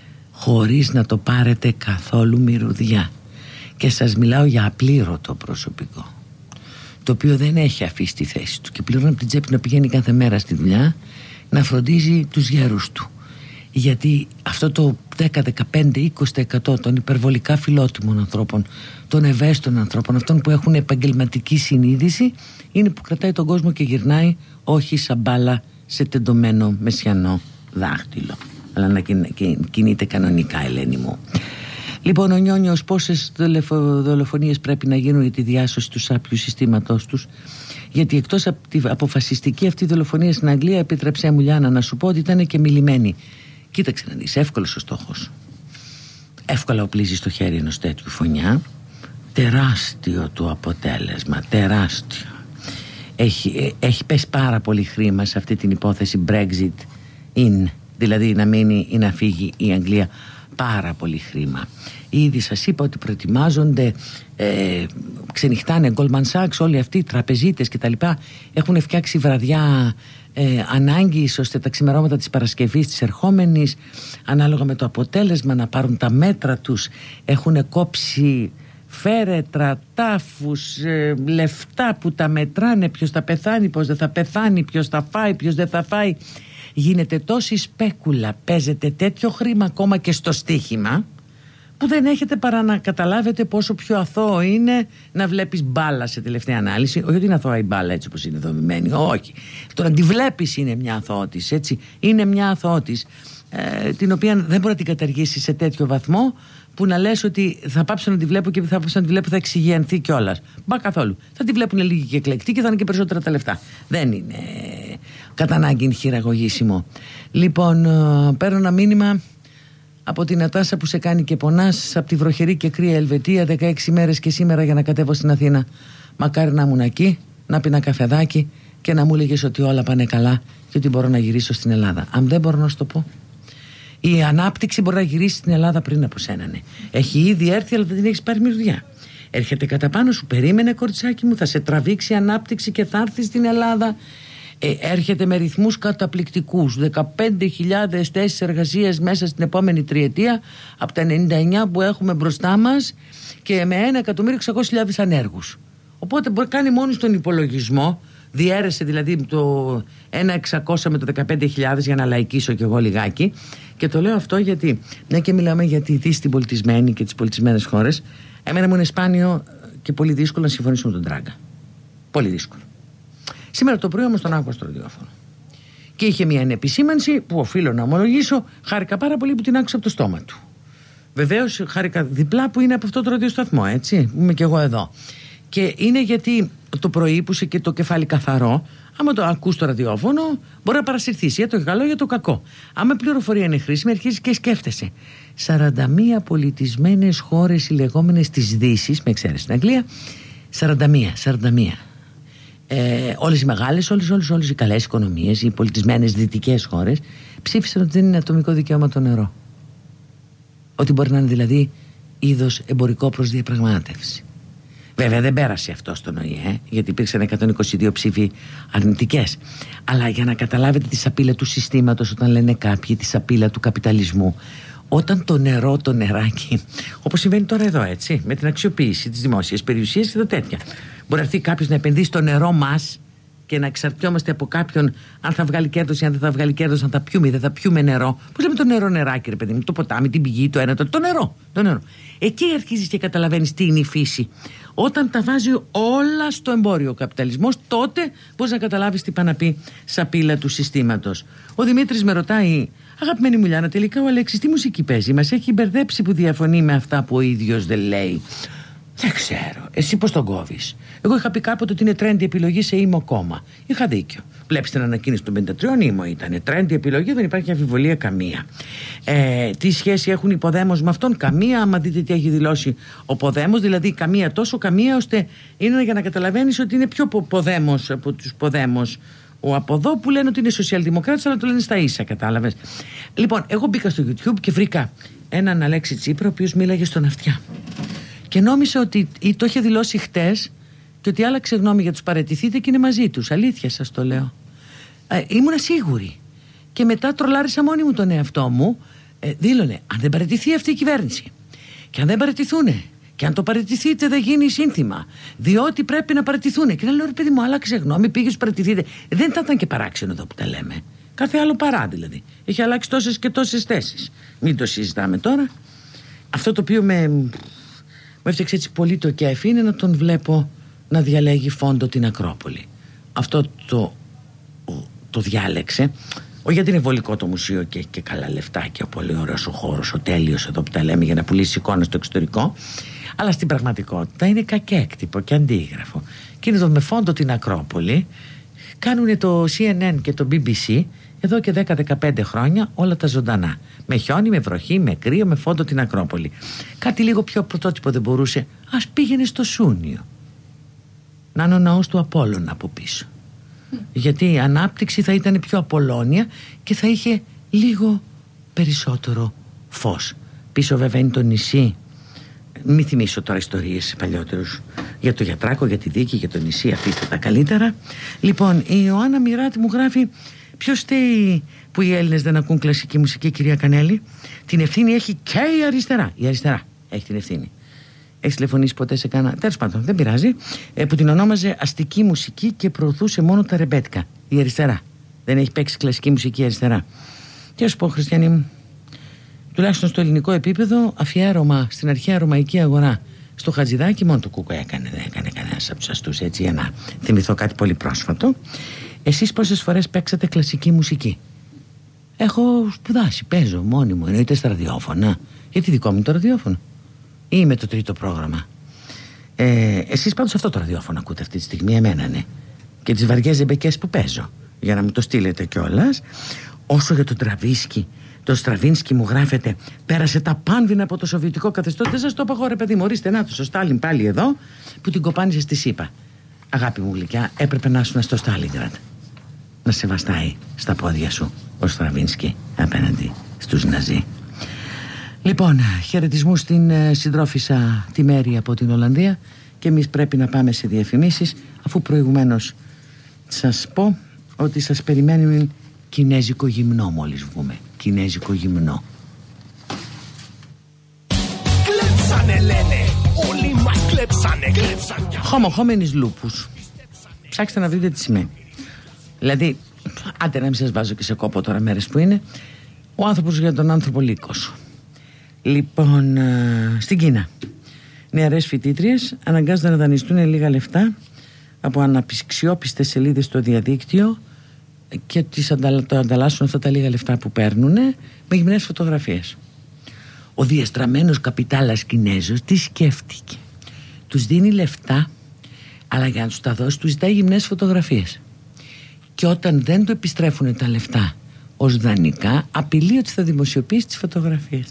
χωρίς να το πάρετε καθόλου μυρωδιά. Και σας μιλάω για απλήρωτο προσωπικό, το οποίο δεν έχει αφήσει τη θέση του και πληρώνει από την τσέπη να πηγαίνει κάθε μέρα στη δουλειά να φροντίζει τους γέρους του. Γιατί αυτό το δέκα, δεκαπέντε, είκοσι τοις εκατό των υπερβολικά φιλότιμων ανθρώπων, των ευαίσθητων ανθρώπων, αυτών που έχουν επαγγελματική συνείδηση, είναι που κρατάει τον κόσμο και γυρνάει, όχι σαν μπάλα σε τεντωμένο μεσιανό δάχτυλο, αλλά να κινείται κανονικά, Ελένη μου. Λοιπόν, ο Νιόνιος, πόσες δολοφονίες πρέπει να γίνουν για τη διάσωση του σάπιου συστήματός τους? Γιατί εκτός από τη αποφασιστική αυτή δολοφονία στην Αγγλία, επιτρέψέ μου, Λιάννα, να σου πω ότι ήταν και μιλημένη. Κοίταξε να δεις, εύκολος ο στόχος. Εύκολα οπλίζει στο χέρι ενός τέτοιου φωνιά. Τεράστιο το αποτέλεσμα, τεράστιο. Έχει, έχει πέσει πάρα πολύ χρήμα σε αυτή την υπόθεση Brexit in, δηλαδή να μείνει ή να φύγει η Αγγλία. Πάρα πολύ χρήμα. Ήδη σας είπα ότι προετοιμάζονται, ε, ξενυχτάνε Goldman Sachs, όλοι αυτοί οι τραπεζίτες και τα λοιπά, έχουν φτιάξει βραδιά ε, ανάγκης ώστε τα ξημερώματα της Παρασκευής της ερχόμενης, ανάλογα με το αποτέλεσμα, να πάρουν τα μέτρα τους. Έχουν κόψει φέρετρα, τάφους, ε, λεφτά που τα μετράνε, ποιος θα πεθάνει, πώς δεν θα πεθάνει, ποιος θα φάει, ποιος δεν θα φάει. Γίνεται τόση σπέκουλα, παίζεται τέτοιο χρήμα ακόμα και στο στοίχημα, που δεν έχετε παρά να καταλάβετε πόσο πιο αθώο είναι να βλέπεις μπάλα σε τελευταία ανάλυση. Όχι ότι είναι αθώα η μπάλα έτσι όπως είναι δομημένη, όχι. Το να τη βλέπεις είναι μια αθώοτης, έτσι. Είναι μια αθώοτης, ε, την οποία δεν μπορεί να την καταργήσει σε τέτοιο βαθμό που να λες ότι θα πάψω να τη βλέπω και θα πάψω να τη βλέπω, θα εξηγιανθεί κιόλας. Μπα καθόλου. Θα τη βλέπουν λίγοι και εκλεκτοί και θα είναι και περισσότερα τα λεφτά. Δεν είναι κατά ανάγκη χειραγωγήσιμο. Λοιπόν, παίρνω ένα μήνυμα από την Νατάσα που σε κάνει και πονάς, από τη βροχερή και κρύα Ελβετία, δεκαέξι μέρες και σήμερα για να κατέβω στην Αθήνα. Μακάρι να ήμουν εκεί, να πίνα καφεδάκι και να μου έλεγες ότι όλα πάνε καλά και ότι μπορώ να γυρίσω στην Ελλάδα. Αν δεν μπορώ να σου το πω. Η ανάπτυξη μπορεί να γυρίσει στην Ελλάδα πριν από σένα, ναι. Έχει ήδη έρθει, αλλά δεν την έχεις πάρει μυρουδιά. Έρχεται κατά πάνω σου, περίμενε κοριτσάκι μου, θα σε τραβήξει η ανάπτυξη και θα έρθει στην Ελλάδα. Ε, έρχεται με ρυθμούς καταπληκτικούς. δεκαπέντε χιλιάδες θέσεις εργασίας μέσα στην επόμενη τριετία από τα ενενήντα εννιά που έχουμε μπροστά μας και με ένα εκατομμύριο εξακόσιες χιλιάδες ανέργους. Οπότε μπορεί να κάνει μόνο στον υπολογισμό, διέρεσε δηλαδή το ένα χιλιάδες εξακόσια με το δεκαπέντε χιλιάδες για να λαϊκίσω κι εγώ λιγάκι. Και το λέω αυτό γιατί, μια και μιλάμε για τη Δύση την πολιτισμένη και τις πολιτισμένες χώρες, εμένα μου είναι σπάνιο και πολύ δύσκολο να συμφωνήσω με τον Τράγκα. Πολύ δύσκολο. Σήμερα το πρωί όμως τον άκουγα στο ραδιόφωνο και είχε μια επισήμανση που οφείλω να ομολογήσω, χάρηκα πάρα πολύ που την άκουσα από το στόμα του. Βεβαίως χάρηκα διπλά που είναι από αυτό το ραδιοσταθμό, έτσι, είμαι και εγώ εδώ. Και είναι γιατί το πρωί που είσαι και το κεφάλι καθαρό, άμα το ακούς στο ραδιόφωνο, μπορεί να παρασυρθείς για το καλό ή για το κακό. Άμα πληροφορία είναι χρήσιμη, αρχίζεις και σκέφτεσαι. σαράντα μία πολιτισμένες χώρες, οι λεγόμενες της Δύσης, με εξαίρεση την Αγγλία, σαράντα μία, σαράντα μία. Ε, όλες οι μεγάλες, όλες, όλες, όλες οι καλές οικονομίες, οι πολιτισμένες δυτικές χώρες ψήφισαν ότι δεν είναι ατομικό δικαίωμα το νερό. Ότι μπορεί να είναι δηλαδή είδος εμπορικό προς διαπραγμάτευση. Βέβαια δεν πέρασε αυτό στον Ο Ε Ε, γιατί υπήρξαν εκατόν είκοσι δύο ψήφοι αρνητικές. Αλλά για να καταλάβετε τη σαπίλα του συστήματος, όταν λένε κάποιοι τη σαπίλα του καπιταλισμού, όταν το νερό, το νεράκι, όπως συμβαίνει τώρα εδώ, έτσι, με την αξιοποίηση της δημόσιας περιουσίας και τα τέτοια. Μπορεί να έρθει κάποιος να επενδύσει στο νερό μας και να εξαρτιόμαστε από κάποιον αν θα βγάλει κέρδος ή αν δεν θα βγάλει κέρδος, αν θα πιούμε ή δεν θα πιούμε νερό. Πώς λέμε το νερό νεράκι, ρε παιδί μου, το ποτάμι, την πηγή, το ένα, το, το νερό. Το νερό. Εκεί αρχίζεις και καταλαβαίνεις τι είναι η φύση. Όταν τα βάζει όλα στο εμπόριο ο καπιταλισμός, τότε πώς να καταλάβεις τι πάει να πει σαπίλα του συστήματος. Ο Δημήτρης με ρωτάει, αγαπημένη μου Λιάννα, τελικά ο Αλέξης τι μουσική παίζει? Μας έχει μπερδέψει που διαφωνεί με αυτά που ο ίδιος δεν λέει. Δεν ξέρω. Εσύ πώς τον κόβεις? Εγώ είχα πει κάποτε ότι είναι τρέντι επιλογή σε ήμο κόμμα. Είχα δίκιο. Βλέπεις την ανακοίνωση των πενήντα τριών, ήμο ήταν. Τρέντι επιλογή, δεν υπάρχει αμφιβολία καμία. Ε, τι σχέση έχουν οι Ποδέμος με αυτόν? Καμία. Άμα δείτε τι έχει δηλώσει ο Ποδέμος, δηλαδή καμία, τόσο καμία ώστε είναι για να καταλαβαίνεις ότι είναι πιο Ποδέμος από τους Ποδέμος. Ο από εδώ που λένε ότι είναι σοσιαλδημοκράτης, αλλά το λένε στα ίσα, κατάλαβες. Λοιπόν, εγώ μπήκα στο YouTube και βρήκα έναν Αλέξη Τσίπρα, ο οποίος μίλαγε στον αυτιά. Και νόμιζα ότι ή το είχε δηλώσει χτες και ότι άλλαξε γνώμη για τους παραιτηθείτε και είναι μαζί τους. Αλήθεια σας το λέω. Ε, ήμουνα σίγουρη. Και μετά τρολάρισα μόνη μου τον εαυτό μου. Ε, δήλωνε, αν δεν παραιτηθεί αυτή η κυβέρνηση και αν δεν παραιτηθούνε και αν το παραιτηθείτε δεν γίνει σύνθημα, διότι πρέπει να παραιτηθούνε. Και να λέω, ρε παιδί μου, άλλαξε γνώμη, πήγε στους παραιτηθείτε. Δεν θα ήταν και παράξενο εδώ που τα λέμε. Κάθε άλλο παρά δηλαδή. Έχει αλλάξει τόσες και τόσες θέσεις. Μην το συζητάμε τώρα. Αυτό το οποίο με, με έφτιαξε έτσι πολύ το κέφι είναι να τον βλέπω να διαλέγει φόντο την Ακρόπολη. Αυτό το, το διάλεξε. Όχι γιατί είναι βολικό το μουσείο και, και καλά λεφτά και ο πολύ ωραίος ο χώρος, ο τέλειος εδώ που τα λέμε για να πουλήσει εικόνα στο εξωτερικό, αλλά στην πραγματικότητα είναι κακέκτυπο και αντίγραφο. Και είναι εδώ με φόντο την Ακρόπολη. Κάνουν το σι εν εν και το μπι μπι σι εδώ και δέκα με δεκαπέντε χρόνια όλα τα ζωντανά. Με χιόνι, με βροχή, με κρύο, με φόντο την Ακρόπολη. Κάτι λίγο πιο πρωτότυπο δεν μπορούσε? Ας πήγαινε στο Σούνιο. Να είναι ο ναός του Απόλλωνα από πίσω. Mm. Γιατί η ανάπτυξη θα ήταν πιο απολώνια και θα είχε λίγο περισσότερο φως. Πίσω βέβαια είναι το νησί. Μην θυμίσω τώρα ιστορίες παλιότερους για το Γιατράκο, για τη Δίκη, για το νησί. Αφήστε τα καλύτερα. Λοιπόν, η Ιωάννα Μιράτη μου γράφει: ποιος φταίει που οι Έλληνες δεν ακούν κλασική μουσική, κυρία Κανέλη? Την ευθύνη έχει και η αριστερά. Η αριστερά έχει την ευθύνη. Έχει τηλεφωνήσει ποτέ σε κάνα? Τέλος πάντων, δεν πειράζει. Ε, που την ονόμαζε αστική μουσική και προωθούσε μόνο τα ρεμπέτικα. Η αριστερά. Δεν έχει παίξει κλασική μουσική η αριστερά. Τι να σου πω, Χριστιανή μου, τουλάχιστον στο ελληνικό επίπεδο, αφιέρωμα στην αρχαία ρωμαϊκή αγορά στο Χατζηδάκι μόνο το Κούκο έκανε. Δεν έκανε κανένας από τους αστούς, έτσι, για να θυμηθώ κάτι πολύ πρόσφατο. Εσείς πόσες φορές παίξατε κλασική μουσική? Έχω σπουδάσει, παίζω μόνη μου. Εννοείται στα ραδιόφωνα. Γιατί δικό μου το ραδιόφωνο ή με το τρίτο πρόγραμμα. ε, Εσείς πάντως αυτό το ραδιόφωνο ακούτε αυτή τη στιγμή, εμένα ναι. Και τις βαριές ζεμπεκές που παίζω, για να μου το στείλετε κιόλας. Όσο για τον Τραβίσκι, το Στραβίνσκι μου γράφετε, πέρασε τα πάνδυνα από το σοβιετικό καθεστώς. Δεν σας το είπα εγώ, ρε παιδί μου, ορίστε, να το, ο Στάλιν πάλι εδώ που την κοπάνισε στη ΣΥΠΑ. Αγάπη μου γλυκιά, έπρεπε να ήσουν στο Στάλινγκραντ, να σε βαστάει στα πόδια σου ο Στραβίνσκι απέναντι στους Ναζί. Λοιπόν, χαιρετισμού στην ε, συντρόφισσα τη Μέρη από την Ολλανδία. Και εμείς πρέπει να πάμε σε διαφημίσεις, αφού προηγουμένως σας πω ότι σας περιμένουν κινέζικο γυμνό μόλις βγούμε. Κινέζικο γυμνό. Κλέψανε λένε, όλοι μας κλέψανε, κλέψανε. Homo hominis lupus. Ψάξτε να βρείτε τι σημαίνει. Δηλαδή, άντε να μην σας βάζω και σε κόπο τώρα μέρες που είναι. Ο άνθρωπος για τον άνθρωπο λύκος. Λοιπόν, στην Κίνα νεαρές φοιτήτριες αναγκάζονται να δανειστούν λίγα λεφτά από αναπτυξιόπιστες σελίδες στο διαδίκτυο και τις ανταλα... το ανταλλάσσουν αυτά τα λίγα λεφτά που παίρνουν με γυμνές φωτογραφίες. Ο διαστραμμένος καπιτάλας Κινέζος τι σκέφτηκε? Τους δίνει λεφτά, αλλά για να τους τα δώσει τους ζητάει γυμνές φωτογραφίες. Και όταν δεν του επιστρέφουν τα λεφτά ως δανεικά, απειλεί ότι θα δημοσιοποιήσει τις φωτογραφίες.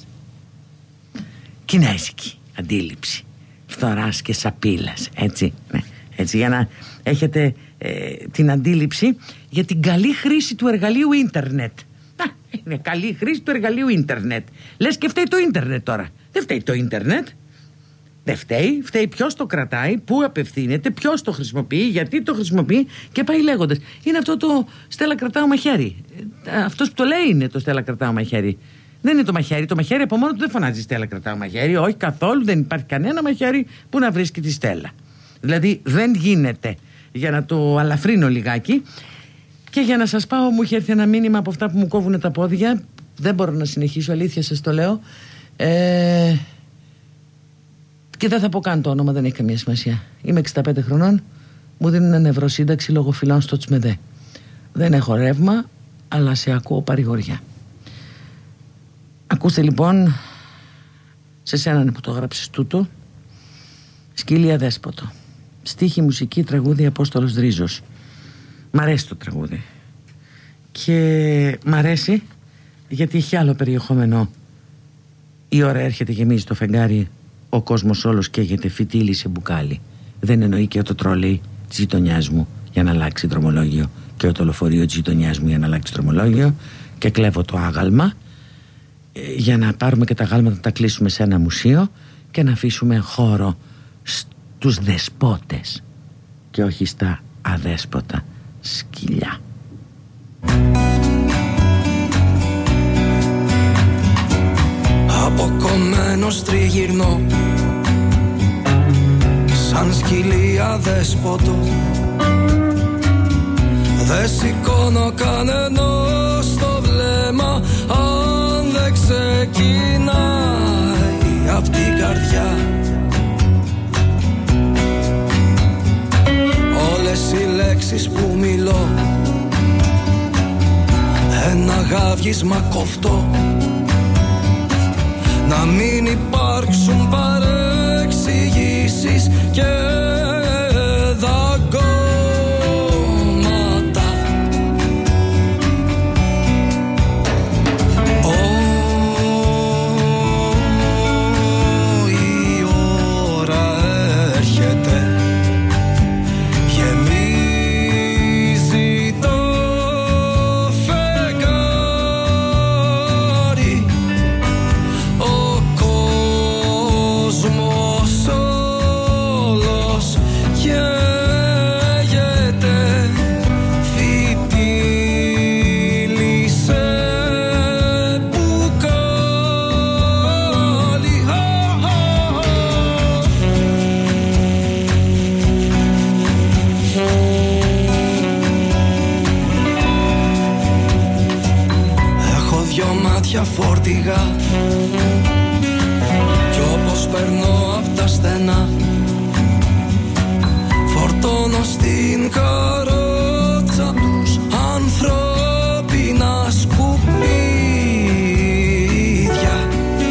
Κινέζικη αντίληψη φθοράς και σαπίλας, έτσι, ναι, έτσι, για να έχετε ε, την αντίληψη για την καλή χρήση του εργαλείου ίντερνετ. Α, είναι καλή χρήση του εργαλείου ίντερνετ. Λες και φταίει το ίντερνετ τώρα. Δεν φταίει το ίντερνετ. Δεν φταίει, φταίει ποιος το κρατάει, πού απευθύνεται, ποιος το χρησιμοποιεί, γιατί το χρησιμοποιεί και πάει λέγοντας. Είναι αυτό το Στέλλα κρατάω μαχαίρι. Αυτός που το λέει είναι το Στέλλα κρατάω μαχαίρι. Δεν είναι το μαχαίρι. Το μαχαίρι από μόνο του δεν φωνάζει Στέλλα κρατάω μαχαίρι. Όχι καθόλου, δεν υπάρχει κανένα μαχαίρι που να βρίσκει τη Στέλλα. Δηλαδή δεν γίνεται. Για να το αλαφρύνω λιγάκι. Και για να σας πάω, μου είχε έρθει ένα μήνυμα από αυτά που μου κόβουν τα πόδια. Δεν μπορώ να συνεχίσω, αλήθεια σας το λέω. Ε... Και δεν θα πω καν το όνομα, δεν έχει καμία σημασία. Είμαι εξήντα πέντε χρονών, μου δίνουν νευροσύνταξη λόγω φυλών στο Τσμεδέ. Δεν έχω ρεύμα, αλλά σε ακούω παρηγοριά. Ακούστε λοιπόν, σε σέναν που το έγραψες τούτο, Σκύλια Δέσποτο. Στίχη, μουσική, τραγούδι, Απόστολος Δρίζος. Μ' αρέσει το τραγούδι. Και μ' αρέσει γιατί έχει άλλο περιεχόμενο. Η ώρα έρχεται, γεμίζει το φεγγάρι, ο κόσμος όλος καίγεται φυτίλι σε μπουκάλι. Δεν εννοεί και το τρόλεϊ της γειτονιάς μου για να αλλάξει δρομολόγιο και το λεωφορείο της γειτονιάς μου για να αλλάξει δρομολόγιο, και κλέβω το άγαλμα για να πάρουμε και τα γάλματα να τα κλείσουμε σε ένα μουσείο και να αφήσουμε χώρο στους δεσπότες και όχι στα αδέσποτα σκυλιά. Αποκομμένος τριγυρνώ σαν σκυλί αδέσποτο. Δε σηκώνω κανενός στο βλέμμα αν δεν ξεκινάει απ' την καρδιά. Όλες οι λέξεις που μιλώ ένα γάβγισμα κοφτό. Να μην υπάρξουν παρεξηγήσεις και δαγκώματα. Ω, η ώρα έρχεται, γεμίζει το φεγγάρι. Ο κόσμος όλος καίγεται, φυτίλησε μπουκάλι. Έχω δυο μάτια φορτηγά κι όπως περνώ απ' τα στενά φορτώνω στην καρότσα τους ανθρώπινα σκουπίδια.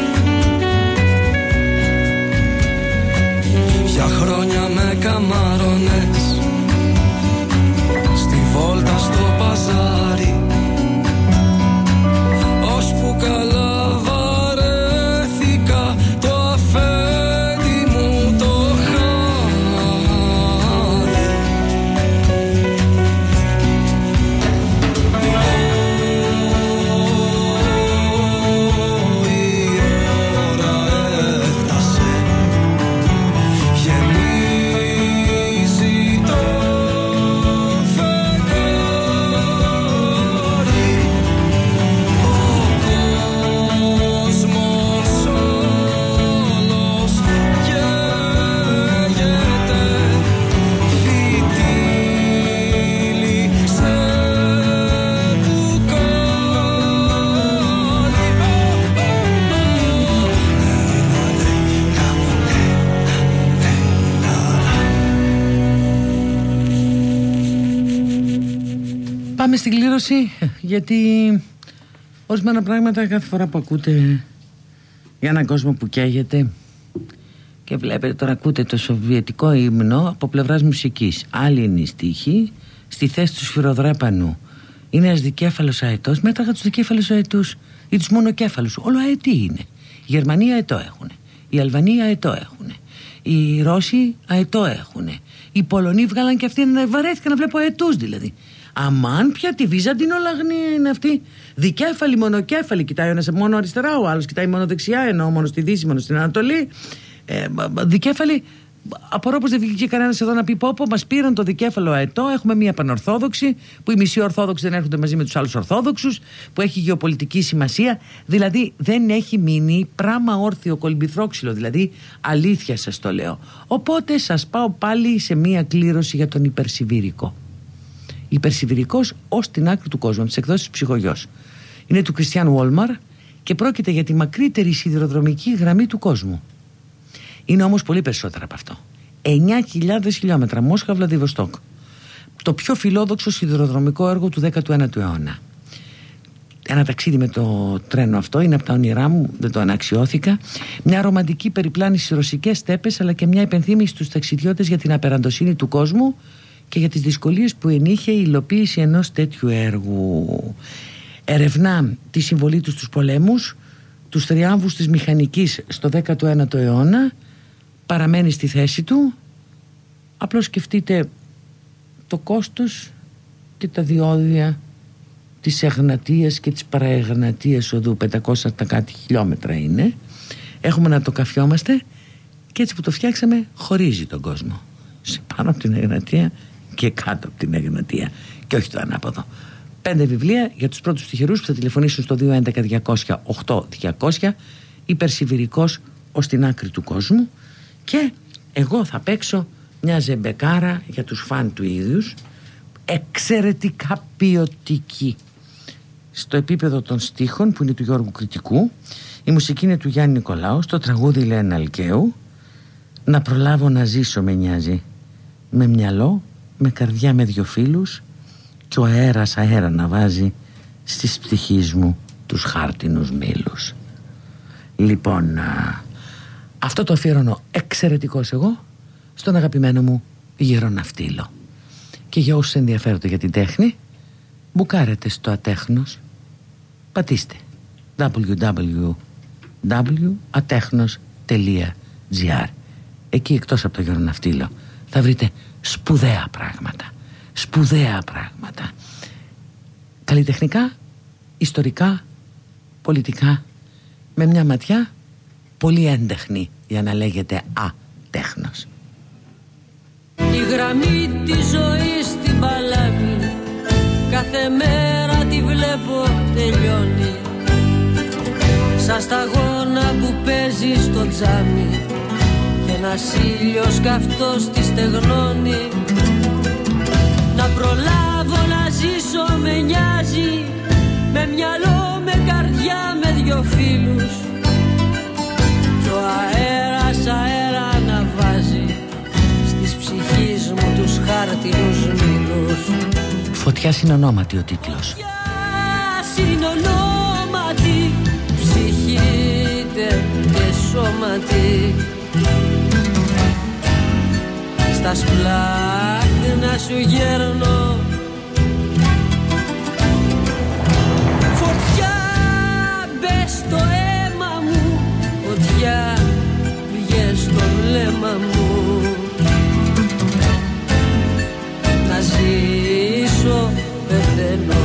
Για χρόνια με καμάρωνες στη βόλτα στο παζάρι, ώσπου καλά βαρέθηκα το αφέντη μου το χάδι. Η ώρα έφτασε, γεμίζει το φεγγάρι. Ο κόσμος όλος καίγεται, φυτίλησε μπουκάλι. Πάμε στην κλήρωση, γιατί ορισμένα πράγματα κάθε φορά που ακούτε για έναν κόσμο που καίγεται και βλέπετε τώρα ακούτε το σοβιετικό ύμνο από πλευράς μουσικής, άλλη είναι η στίχη, στη θέση του σφυροδρέπανου είναι ένας δικέφαλος αετός, μέτραγα τους δικέφαλους αετούς ή τους μονοκέφαλους, όλο αετοί είναι. Η Γερμανία αετό έχουν, η Αλβανία αετό έχουν, οι Ρώσοι αετό έχουν, οι Πολωνοί βγάλαν και αυτοί, βαρέθηκαν να βλέπω αετούς δηλαδή. Αμάν πια τη Βυζαντινολαγνία είναι αυτή. Δικέφαλη, μονοκέφαλη. Κοιτάει ο ένας μόνο αριστερά, ο άλλος κοιτάει μόνο δεξιά, ενώ μόνο στη Δύση, μόνο στην Ανατολή. Ε, δικέφαλη. Απορώ πως δεν βγήκε κανένας εδώ να πει πω πω μας πήραν το δικέφαλο αετό. Έχουμε μια πανορθόδοξη που οι μισοί ορθόδοξοι δεν έρχονται μαζί με τους άλλους ορθόδοξους, που έχει γεωπολιτική σημασία. Δηλαδή δεν έχει μείνει πράγμα όρθιο κολυμπηθρόξυλο. Δηλαδή αλήθεια σας το λέω. Οπότε σας πάω πάλι σε μια κλήρωση για τον υπερσιβηρικό. Υπερσιβηρικός ως την άκρη του κόσμου, από τις εκδόσεις Ψυχογιός. Είναι του Κριστιαν Βόλμαρ και πρόκειται για τη μακρύτερη σιδηροδρομική γραμμή του κόσμου. Είναι όμως πολύ περισσότερα από αυτό. εννιά χιλιάδες χιλιόμετρα, Μόσχα Βλαδιβοστόκ. Το πιο φιλόδοξο σιδηροδρομικό έργο του δέκατου ένατου αιώνα. Ένα ταξίδι με το τρένο αυτό είναι από τα όνειρά μου, δεν το αναξιώθηκα. Μια ρομαντική περιπλάνηση στις ρωσικές στέπες, αλλά και μια υπενθύμηση στους ταξιδιώτες για την απεραντοσύνη του κόσμου και για τις δυσκολίες που ενείχε η υλοποίηση ενός τέτοιου έργου. Ερευνά τη συμβολή του στους πολέμους, τους θριάμβους της μηχανικής στο δέκατο ένατο αιώνα, παραμένει στη θέση του. Απλώς σκεφτείτε το κόστος και τα διόδια της Εγνατίας και της Παραεγνατίας οδού, πεντακόσια τα κάτι χιλιόμετρα είναι. Έχουμε να το καφιόμαστε Και έτσι που το φτιάξαμε, χωρίζει τον κόσμο σε πάνω από την Εγνατία και κάτω από την Εγνατία, και όχι το ανάποδο. Πέντε βιβλία για τους πρώτους τυχερούς που θα τηλεφωνήσουν στο δύο έντεκα διακόσια οκτώ διακόσια, υπερσιβηρικός ως την άκρη του κόσμου. Και εγώ θα παίξω μια ζεμπεκάρα για τους φαν του ίδιους, εξαιρετικά ποιοτική στο επίπεδο των στίχων που είναι του Γιώργου Κρητικού, η μουσική είναι του Γιάννη Νικολάου, στο τραγούδι Λένα Αλκαίου. Να προλάβω να ζήσω με νοιάζει, με μυαλό, με καρδιά, με δυο φίλους, και ο αέρας αέρα να βάζει στις ψυχής μου τους χάρτινους μήλους. Λοιπόν, α, αυτό το αφιερώνω εξαιρετικός εγώ στον αγαπημένο μου γεροναυτήλο. Και για όσους ενδιαφέρονται για την τέχνη, μπουκάρετε στο Ατέχνος, πατήστε double-u double-u double-u τελεία ατέχνος τελεία τζι άρ. Εκεί εκτός από το γεροναυτήλο θα βρείτε σπουδαία πράγματα, σπουδαία πράγματα, καλλιτεχνικά, ιστορικά, πολιτικά, με μια ματιά πολύ έντεχνη για να λέγεται ατέχνος. Η γραμμή της ζωής στην παλάμη, κάθε μέρα τη βλέπω τελειώνει. Σαν σταγόνα που παίζει στο τζάμι και ένας ήλιος καυτός τη στεγνώνει. Να προλάβω να ζήσω με νοιάζει, με μυαλό, με καρδιά, με δυο φίλους, κι ο αέρας αέρα να βάζει στις ψυχής μου τους χάρτινους μήλους. Φωτιά συνονόματι ο τίτλος. Φωτιά συνονόματι, ψυχήτε και σώματι, στα σπλάχνα σου γέρνω. Φωτιά μπες στο αίμα μου, φωτιά βγες στο βλέμμα μου, να ζήσω πεθαίνω.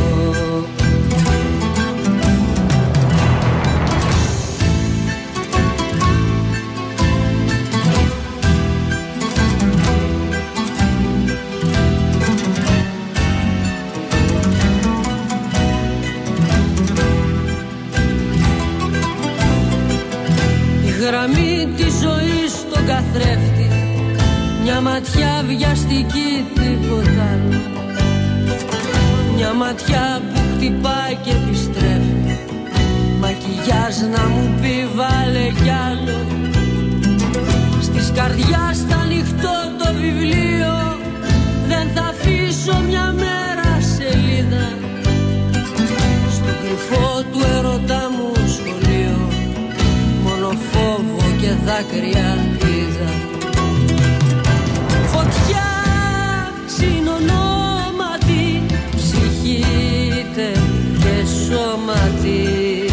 Γραμμή της ζωής στον καθρέφτη, μια ματιά βιαστική, τίποτα άλλο. Μια ματιά που χτυπάει και επιστρέφει, μακιγιάζ να μου πει βάλε κι άλλο. Στις καρδιάς θα ανοιχτώ το βιβλίο, δεν θα αφήσω μια μέρα σελίδα, στο κρυφό του ερωτά μου σχολείο, μόνο φόβο και δάκρυα είδα. Φωτιά συνονόματι, ψυχήτε και σώματι,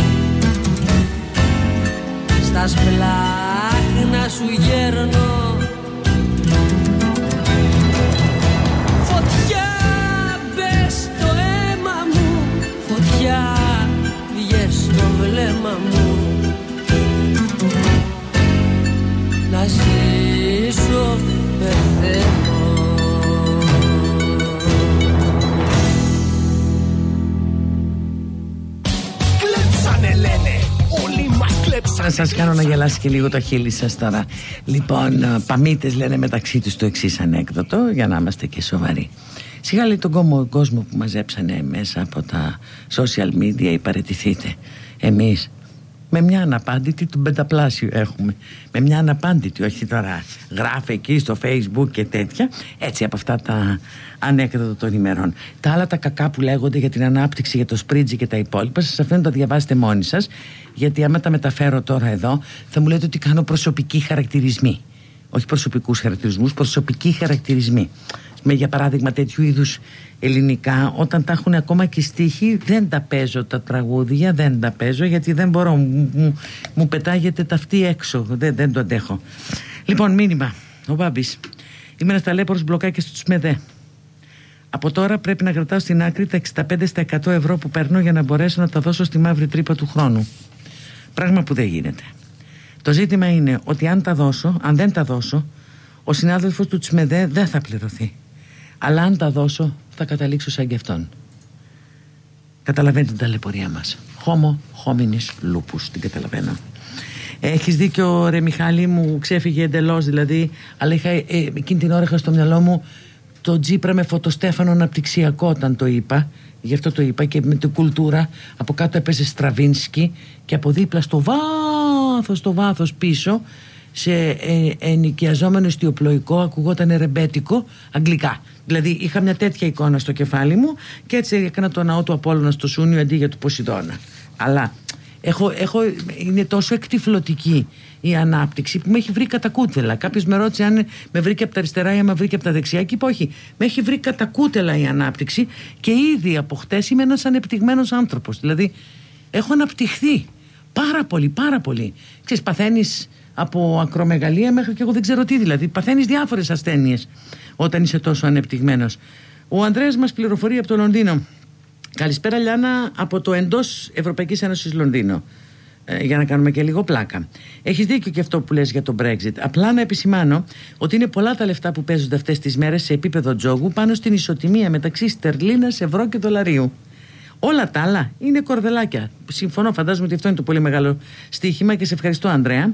στα σπλάχνα σου γέρνω. Φωτιά μπες στο αίμα μου, φωτιά βγες στο βλέμμα μου, να ζήσω πεθαίνω. Κλέψανε λένε, όλοι μας κλέψανε. Να σας κάνω να γελάσει και λίγο το χείλη σας τώρα. Λοιπόν, παμίτες λένε μεταξύ τους το εξής ανέκδοτο, για να είμαστε και σοβαροί. Σιγά λέει τον κόσμο, κόσμο που μαζέψανε μέσα από τα social media, ή παραιτηθείτε. Εμείς με μια αναπάντητη του πενταπλάσιου έχουμε. Με μια αναπάντητη, όχι τώρα γράφει εκεί στο Facebook και τέτοια. Έτσι, από αυτά τα ανέκδοτα των ημερών. Τα άλλα τα κακά που λέγονται για την ανάπτυξη, για το σπρίτζι και τα υπόλοιπα, σας αφήνω να τα διαβάσετε μόνοι σας. Γιατί άμα τα μεταφέρω τώρα εδώ, θα μου λέτε ότι κάνω προσωπικοί χαρακτηρισμοί. Όχι προσωπικούς χαρακτηρισμούς, προσωπικοί χαρακτηρισμοί. Με, για παράδειγμα, τέτοιου είδους ελληνικά, όταν τα έχουν ακόμα και στίχοι, δεν τα παίζω τα τραγούδια, δεν τα παίζω γιατί δεν μπορώ, μου, μου, μου πετάγεται ταυτή έξω, δεν, δεν το αντέχω. Λοιπόν, μήνυμα, ο Μπάμπης. Είμαι ένας ταλέπορος μπλοκάκια στους ΜΕΔΕ. Από τώρα πρέπει να κρατάω στην άκρη τα εξήντα πέντε τοις εκατό ευρώ που παίρνω για να μπορέσω να τα δώσω στη μαύρη τρύπα του χρόνου. Πράγμα που δεν γίνεται. Το ζήτημα είναι ότι αν τα δώσω, αν δεν τα δώσω, ο συνάδελφος του Τσμεδέ δεν θα πληρωθεί. Αλλά αν τα δώσω, θα καταλήξω σαν κι αυτόν. Καταλαβαίνετε την ταλαιπωρία μας. Homo hominis lupus, την καταλαβαίνω. Έχεις δίκιο, ρε Μιχάλη, μου ξέφυγε εντελώς δηλαδή, αλλά είχα, ε, εκείνη την ώρα είχα στο μυαλό μου το Τζίπρα με φωτοστέφανο αναπτυξιακό όταν το είπα. Γι' αυτό το είπα, και με την κουλτούρα. Από κάτω έπαιζε Στραβίνσκι και από δίπλα στο βάθος, στο βάθος πίσω, σε ε, ενοικιαζόμενο ιστιοπλοϊκό, ακουγόταν ρεμπέτικο αγγλικά. Δηλαδή είχα μια τέτοια εικόνα στο κεφάλι μου και έτσι έκανα το ναό του Απόλλωνα στο Σούνιο αντί για του Ποσειδώνα. Αλλά έχω, έχω, είναι τόσο εκτυφλωτική η ανάπτυξη που με έχει βρει κατά κούτελα. Κάποιος με ρώτησε αν με βρήκε από τα αριστερά ή με βρήκε από τα δεξιά, και είπα όχι, με έχει βρει κατά κούτελα η ανάπτυξη, και ήδη από χτες είμαι ένας ανεπτυγμένος άνθρωπος. Δηλαδή έχω αναπτυχθεί πάρα πολύ, πάρα πολύ. Ξέρεις, παθαίνεις από ακρομεγαλία μέχρι και εγώ δεν ξέρω τι, δηλαδή παθαίνεις διάφορες ασθένειες όταν είσαι τόσο ανεπτυγμένος. Ο Ανδρέας μας πληροφορεί από το Λονδίνο. Καλησπέρα Λιάννα, από το εντός Ευρωπαϊκής Ένωσης Λονδίνο, ε, για να κάνουμε και λίγο πλάκα. Έχεις δίκιο και αυτό που λες για το Brexit. Απλά να επισημάνω ότι είναι πολλά τα λεφτά που παίζονται αυτές τις μέρες σε επίπεδο τζόγου πάνω στην ισοτιμία μεταξύ στερλίνας, ευρώ και δολαρίου. Όλα τα άλλα είναι κορδελάκια. Συμφωνώ, φαντάζομαι ότι αυτό είναι το πολύ μεγάλο στοίχημα, και σε ευχαριστώ Ανδρέα.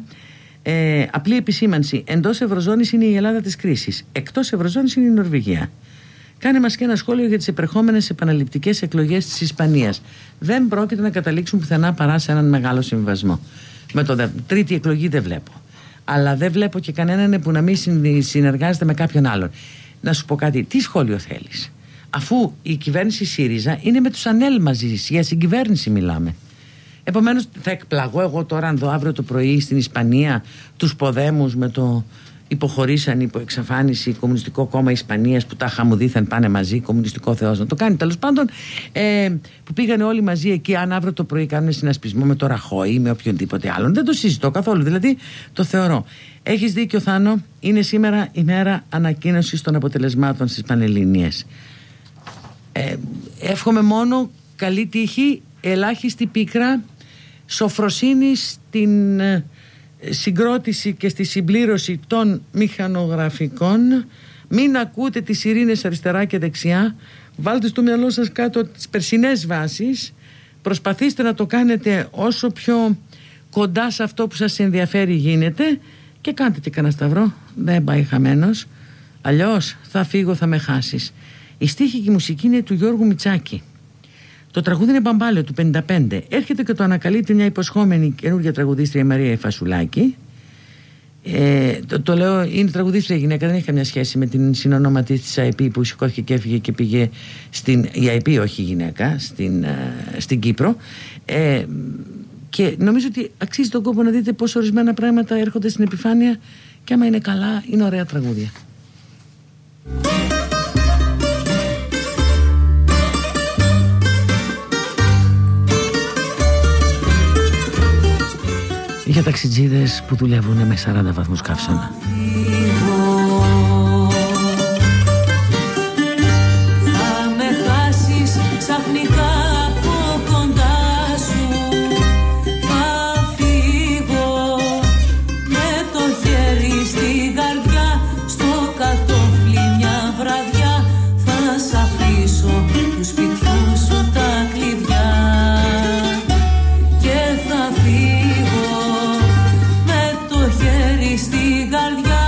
Ε, απλή επισήμανση. Εντός Ευρωζώνης είναι η Ελλάδα της κρίσης. Εκτός Ευρωζώνης είναι η Νορβηγία. Κάνε μας και ένα σχόλιο για τις επερχόμενες επαναληπτικές εκλογές της Ισπανίας. Δεν πρόκειται να καταλήξουν πουθενά παρά σε έναν μεγάλο συμβιβασμό. Με το δε... τρίτη εκλογή δεν βλέπω. Αλλά δεν βλέπω και κανέναν που να μην συνεργάζεται με κάποιον άλλον. Να σου πω κάτι, τι σχόλιο θέλεις? Αφού η κυβέρνηση ΣΥΡΙΖΑ είναι με τους ΑΝΕΛ μαζί, για συγκυβέρνηση μιλάμε. Επομένως θα εκπλαγώ εγώ τώρα αν δω αύριο το πρωί στην Ισπανία τους ποδέμους με το υποχωρήσαν υπό εξαφάνιση Κομμουνιστικό Κόμμα Ισπανίας, που τα χαμουδίθεν πάνε μαζί, Κομμουνιστικό Θεός να το κάνει τέλος πάντων, ε, που πήγανε όλοι μαζί εκεί. Αν αύριο το πρωί κάνουν συνασπισμό με το Ραχώη ή με οποιονδήποτε άλλον, δεν το συζητώ καθόλου, δηλαδή το θεωρώ. Έχεις δίκιο Θάνο, είναι σήμερα η μέρα ανακοίνωσης των αποτελεσμάτων στις Πανελληνίες. Ε, εύχομαι μόνο καλή τύχη, ελάχιστη πίκρα, σοφροσύνη στην ε, συγκρότηση και στη συμπλήρωση των μηχανογραφικών. Μην ακούτε τις σιρήνες αριστερά και δεξιά. Βάλτε στο μυαλό σας κάτω τις περσινές βάσεις. Προσπαθήστε να το κάνετε όσο πιο κοντά σε αυτό που σας ενδιαφέρει γίνεται, και κάντε και κανένα σταυρό, δεν πάει χαμένος. Αλλιώς θα φύγω, θα με χάσεις. Η στίχη και η μουσική είναι του Γιώργου Μητσάκη. Το τραγούδι είναι Μπαμπάλαιο του πενήντα πέντε. Έρχεται και το ανακαλύπτει μια υποσχόμενη καινούργια τραγουδίστρια, η Μαρία Ιφασουλάκη. Ε, το, το λέω, είναι τραγουδίστρια γυναίκα, δεν έχει καμιά σχέση με την συνονόματη της άι πι που σηκώθηκε και έφυγε και πήγε στην. Η άι πι, όχι η γυναίκα, στην, στην Κύπρο. Ε, και νομίζω ότι αξίζει τον κόπο να δείτε πως ορισμένα πράγματα έρχονται στην επιφάνεια, και άμα είναι καλά, είναι ωραία τραγούδια. Για ταξιτζίδες που δουλεύουν με σαράντα βαθμούς καύσωνα. Θα με χάσεις ξαφνικά από κοντά σου. Θα φύγω με το χέρι στην καρδιά, στο κατόφλι μια βραδιά. Θα σ' αφήσω του σπιτιού σου τα κλειδιά και θα φύγω στην καρδιά.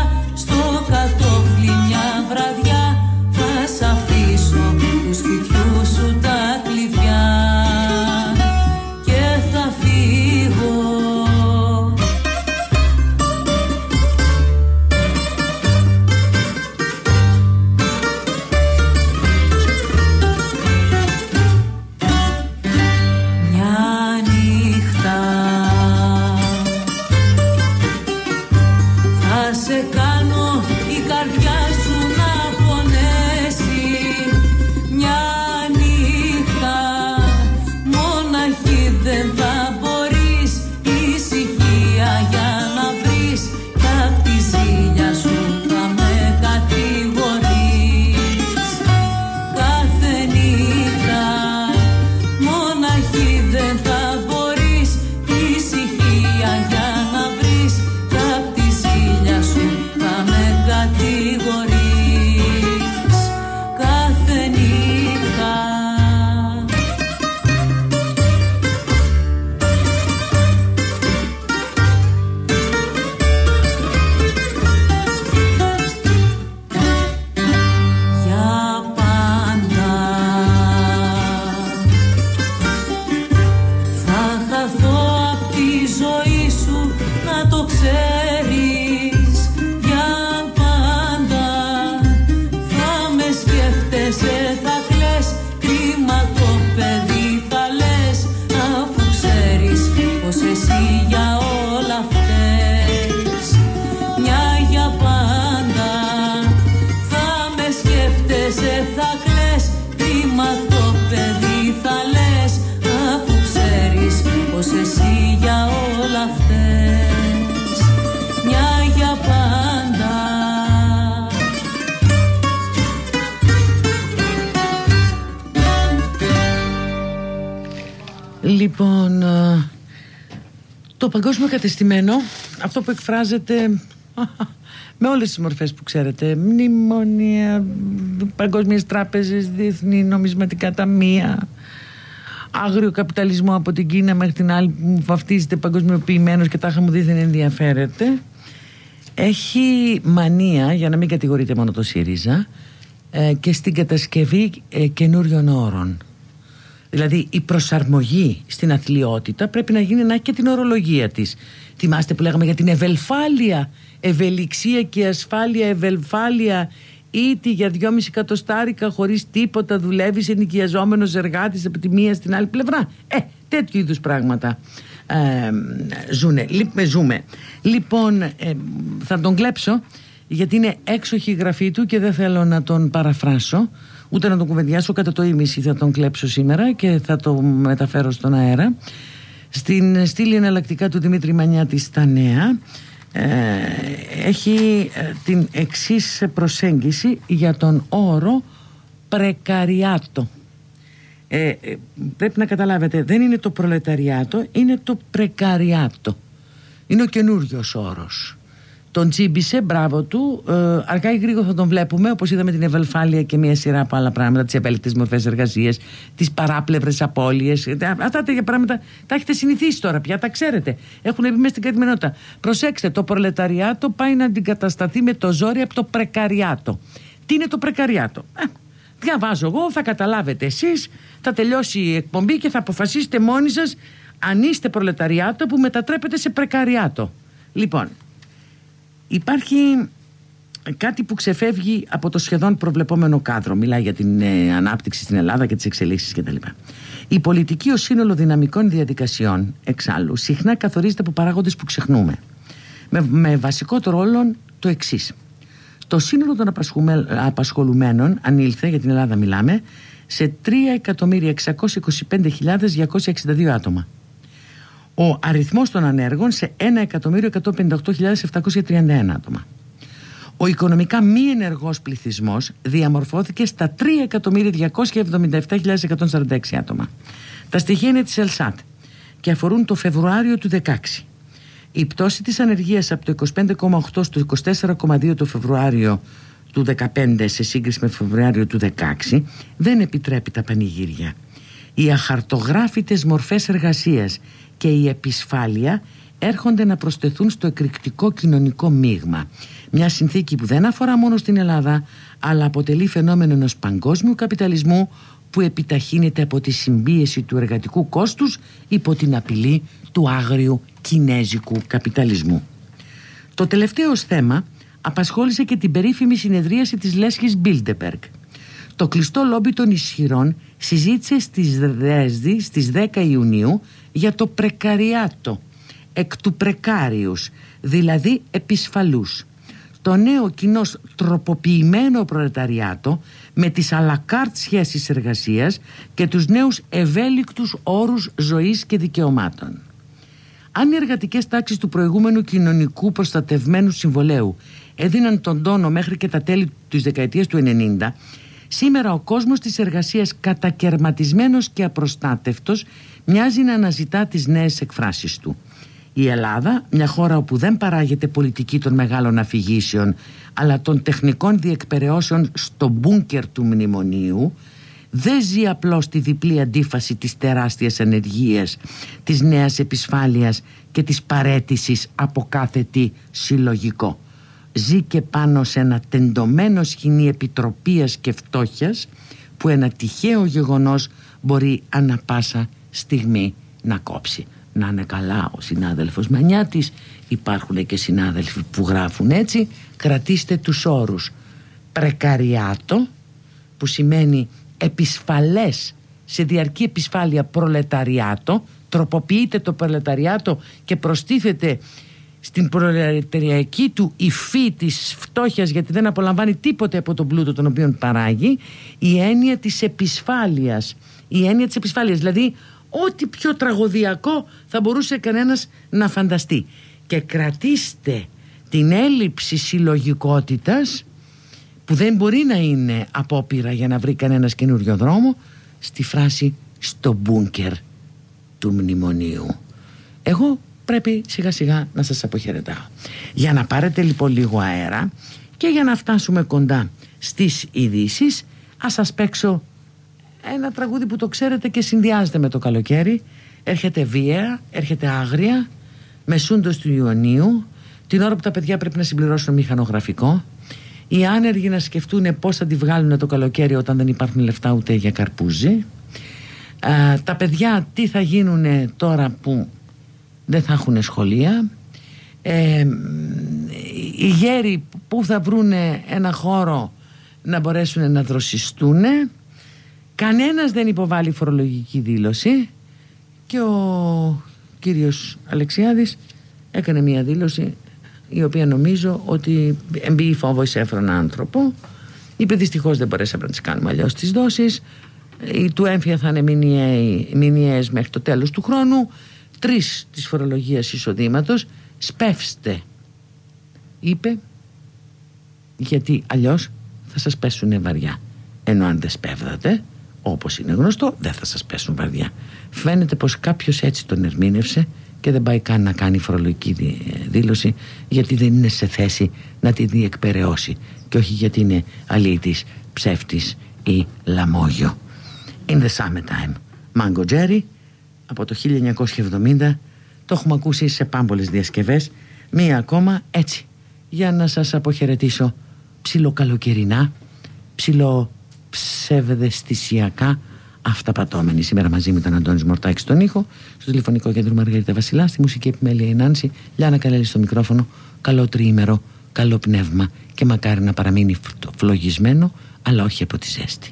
φταίσαι θα κλαις, κρίμα το παιδί θα λες, αφού ξέρεις πως εσύ για όλα φταίς, μια για πάντα. Λοιπόν, το παγκόσμιο κατεστημένο, αυτό που εκφράζεται με όλες τις μορφές που ξέρετε, μνημόνια, παγκόσμιες τράπεζες, διεθνή νομισματικά ταμεία, άγριο καπιταλισμό από την Κίνα μέχρι την άλλη που βαφτίζεται παγκοσμιοποιημένος και τάχα μου δίθεν ενδιαφέρεται, έχει μανία, για να μην κατηγορείτε μόνο το ΣΥΡΙΖΑ, ε, και στην κατασκευή ε, καινούριων όρων. Δηλαδή η προσαρμογή στην αθλιότητα πρέπει να γίνει να έχει και την ορολογία της. Θυμάστε που λέγαμε για την ευελφάλεια, ευελιξία και ασφάλεια, ευελφάλεια, ήτι για δυόμιση εκατοστάρικα χωρίς τίποτα δουλεύεις ενοικιαζόμενος εργάτης από τη μία στην άλλη πλευρά. Ε, τέτοιου είδους πράγματα ε, ζουνε, λι, ζούμε. Λοιπόν, ε, θα τον κλέψω γιατί είναι έξοχη η γραφή του και δεν θέλω να τον παραφράσω ούτε να τον κουβεντιάσω, κατά το ίμιση θα τον κλέψω σήμερα και θα το μεταφέρω στον αέρα. Στην στήλη εναλλακτικά του Δημήτρη Μανιάτη στα Νέα ε, έχει ε, την εξής προσέγγιση για τον όρο πρεκαριάτο. Ε, ε, πρέπει να καταλάβετε, δεν είναι το προλεταριάτο, είναι το πρεκαριάτο. Είναι ο καινούριος όρος. Τον τσίμπησε, μπράβο του. Ε, αργά ή γρήγορα θα τον βλέπουμε, όπως είδαμε την ευελφάλεια και μια σειρά από άλλα πράγματα, τις ευέλικτες μορφές εργασίας, τις παράπλευρες απώλειες. Αυτά τα πράγματα τα έχετε συνηθίσει τώρα πια, τα ξέρετε. Έχουν μπει μέσα στην καθημερινότητα. Προσέξτε, το προλεταριάτο πάει να αντικατασταθεί με το ζόρι από το πρεκαριάτο. Τι είναι το πρεκαριάτο? Ε, διαβάζω εγώ, θα καταλάβετε εσείς, θα τελειώσει η εκπομπή και θα αποφασίσετε μόνοι σας αν είστε προλεταριάτο που μετατρέπετε σε πρεκαριάτο. Λοιπόν, υπάρχει κάτι που ξεφεύγει από το σχεδόν προβλεπόμενο κάδρο. Μιλάει για την ε, ανάπτυξη στην Ελλάδα και τις εξελίξεις κτλ. Η πολιτική ως σύνολο δυναμικών διαδικασιών, εξάλλου, συχνά καθορίζεται από παράγοντες που ξεχνούμε. Με, με βασικό ρόλο το εξής. Το σύνολο των απασχολουμένων ανήλθε, για την Ελλάδα μιλάμε, σε τρία εκατομμύρια εξακόσιες είκοσι πέντε χιλιάδες διακόσια εξήντα δύο άτομα. Ο αριθμός των ανέργων σε ένα εκατομμύριο εκατόν πενήντα οκτώ χιλιάδες επτακόσια τριάντα ένα άτομα. Ο οικονομικά μη ενεργός πληθυσμός διαμορφώθηκε στα τρία εκατομμύρια διακόσια εβδομήντα επτά χιλιάδες εκατόν σαράντα έξι άτομα. Τα στοιχεία είναι της Ελσάτ και αφορούν το Φεβρουάριο του δεκαέξι. Η πτώση της ανεργίας από το είκοσι πέντε κόμμα οκτώ στο είκοσι τέσσερα κόμμα δύο το Φεβρουάριο του δεκαπέντε σε σύγκριση με Φεβρουάριο του δεκαέξι δεν επιτρέπει τα πανηγύρια. Οι αχαρτογράφητες μορφές εργασίας και η επισφάλεια έρχονται να προσθεθούν στο εκρηκτικό κοινωνικό μείγμα. Μια συνθήκη που δεν αφορά μόνο στην Ελλάδα, αλλά αποτελεί φαινόμενο ενός παγκόσμιου καπιταλισμού που επιταχύνεται από τη συμπίεση του εργατικού κόστους υπό την απειλή του άγριου κινέζικου καπιταλισμού. Το τελευταίο θέμα απασχόλησε και την περίφημη συνεδρίαση της λέσχης Μπίλντεμπεργκ. Το κλειστό λόμπι των ισχυρών συζήτησε στις Δρέσδη στις δέκα Ιουνίου για το πρεκαριάτο, εκ του πρεκάριους, δηλαδή επισφαλούς. Το νέο κοινώς τροποποιημένο προλεταριάτο με τις αλακάρτ σχέσεις εργασίας και τους νέους ευέλικτους όρους ζωής και δικαιωμάτων. Αν οι εργατικές τάξεις του προηγούμενου κοινωνικού προστατευμένου συμβολέου έδιναν τον τόνο μέχρι και τα τέλη της δεκαετίας του ενενήντα, σήμερα ο κόσμος της εργασίας, κατακερματισμένος και απροστάτευτος, μοιάζει να αναζητά τις νέες εκφράσεις του. Η Ελλάδα, μια χώρα όπου δεν παράγεται πολιτική των μεγάλων αφηγήσεων, αλλά των τεχνικών διεκπεραιώσεων στο μπούνκερ του μνημονίου, δεν ζει απλώς τη διπλή αντίφαση της τεράστιας ανεργίας, της νέας επισφάλειας και της παραίτησης από κάθε τι συλλογικό. Ζει και πάνω σε ένα τεντωμένο σκηνή επιτροπίας και φτώχειας που ένα τυχαίο γεγονός μπορεί ανα πάσα στιγμή να κόψει. Να είναι καλά ο συνάδελφος Μανιάτης, υπάρχουν και συνάδελφοι που γράφουν έτσι. Κρατήστε τους όρους. Πρεκαριάτο, που σημαίνει επισφαλές, σε διαρκή επισφάλεια προλεταριάτο. Τροποποιείται το προλεταριάτο και προστίθεται στην προλεταριακή του υφή της φτώχειας, γιατί δεν απολαμβάνει τίποτε από τον πλούτο τον οποίο παράγει, η έννοια της επισφάλειας. Η έννοια της επισφάλειας, δηλαδή ό,τι πιο τραγωδιακό θα μπορούσε κανένας να φανταστεί. Και κρατήστε την έλλειψη συλλογικότητας, που δεν μπορεί να είναι απόπειρα για να βρει κανένας καινούριο δρόμο, στη φράση «στο μπούνκερ του μνημονίου». Εγώ πρέπει σιγά σιγά να σας αποχαιρετάω. Για να πάρετε λοιπόν λίγο αέρα και για να φτάσουμε κοντά στις ειδήσεις, ας σας παίξω ένα τραγούδι που το ξέρετε και συνδυάζεται με το καλοκαίρι. Έρχεται βία, έρχεται άγρια, μεσούντος του Ιουνίου, την ώρα που τα παιδιά πρέπει να συμπληρώσουν μηχανογραφικό, οι άνεργοι να σκεφτούν πώς θα τη βγάλουν το καλοκαίρι όταν δεν υπάρχουν λεφτά ούτε για καρπούζι, Α, τα παιδιά τι θα γίνουν τώρα που δεν θα έχουν σχολεία, ε, οι γέροι που θα βρουν ένα χώρο να μπορέσουν να δροσιστούν. Κανένας δεν υποβάλλει φορολογική δήλωση και ο κύριος Αλεξιάδης έκανε μια δήλωση η οποία νομίζω ότι εμπεί φόβο εις έφρον άνθρωπο. Είπε δυστυχώς δεν μπορέσαμε να τις κάνουμε αλλιώς τις δόσεις, οι του έμφυα θα είναι μηνιαίες μέχρι το τέλος του χρόνου, τρεις της φορολογίας εισοδήματος, σπεύστε, είπε, γιατί αλλιώς θα σας πέσουν βαριά, ενώ αν δεν σπέβδατε, όπως είναι γνωστό, δεν θα σας πέσουν βαριά. Φαίνεται πως κάποιος έτσι τον ερμήνευσε και δεν πάει καν να κάνει φορολογική δήλωση, γιατί δεν είναι σε θέση να τη διεκπεραιώσει και όχι γιατί είναι αλήτης, ψεύτης ή λαμόγιο. In the Summertime, Mango Jerry από το χίλια εννιακόσια εβδομήντα. Το έχουμε ακούσει σε πάμπολες διασκευές. Μία ακόμα έτσι για να σας αποχαιρετήσω ψιλοκαλοκαιρινά, ψιλοψευδαισθησιακά, αυταπατώμενοι. Σήμερα μαζί μου ήταν Αντώνης Μορτάκης στον ήχο, στο τηλεφωνικό κέντρο Μαργαρίτα Βασιλά, στη μουσική επιμέλεια η Νάνση, Λιάννα Καλέλη στο μικρόφωνο. Καλό τριήμερο, καλό πνεύμα και μακάρι να παραμείνει φλογισμένο, αλλά όχι από τη ζέστη.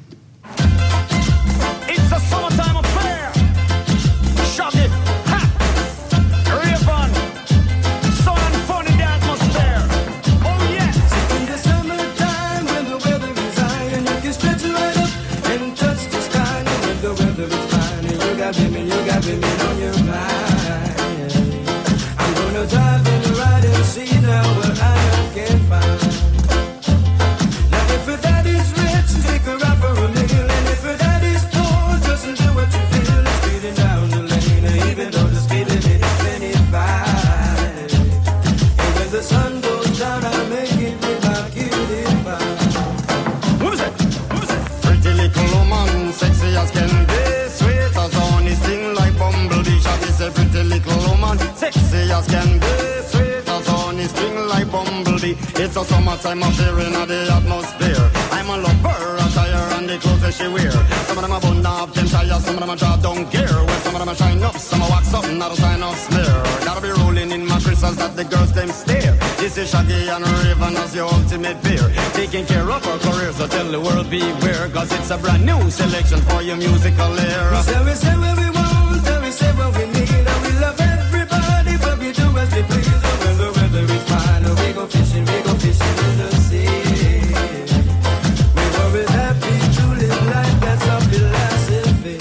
It's a summertime affair. Shove it, ha, rave on, sun and fun in the atmosphere. Oh yes. In the summertime when the weather is high and you can stretch right up and touch the sky. And when the weather is fine and you got women, you got women on your mind. I'm gonna drive and ride and see now what I can find. Now if your daddy's rich, take her out for a meal, and if your daddy's poor, just do what you feel. Speeding down the lane, even though the speed limit is twenty-five. And when the sun goes down, I'll make it with my cutie pie. Who's it? Who's it? Pretty little woman, sexy as can be, sweet as honey, sting like bumblebee. Shall we say pretty little woman, sexy as can be, sweet as honey, sting like bumblebee. It's a summertime affair in the atmosphere. I'm a lover, attire and the clothes that she wear. Some of them are bun up, them tires, some of them are drop down gear. Well, some of them are shine up, some are wax up, not a sign of smear. Gotta be rolling in my crystals that the girls them stare. This is Shaggy and Raven as your ultimate peer. Taking care of our career, so tell the world beware. Cause it's a brand new selection for your musical era. We say, we say what we want, and we say what we need, and we love everybody, but we do as we please. And when the weather is fine, we go fishing, we go fishing in the sea. We were happy to live life, that's our philosophy.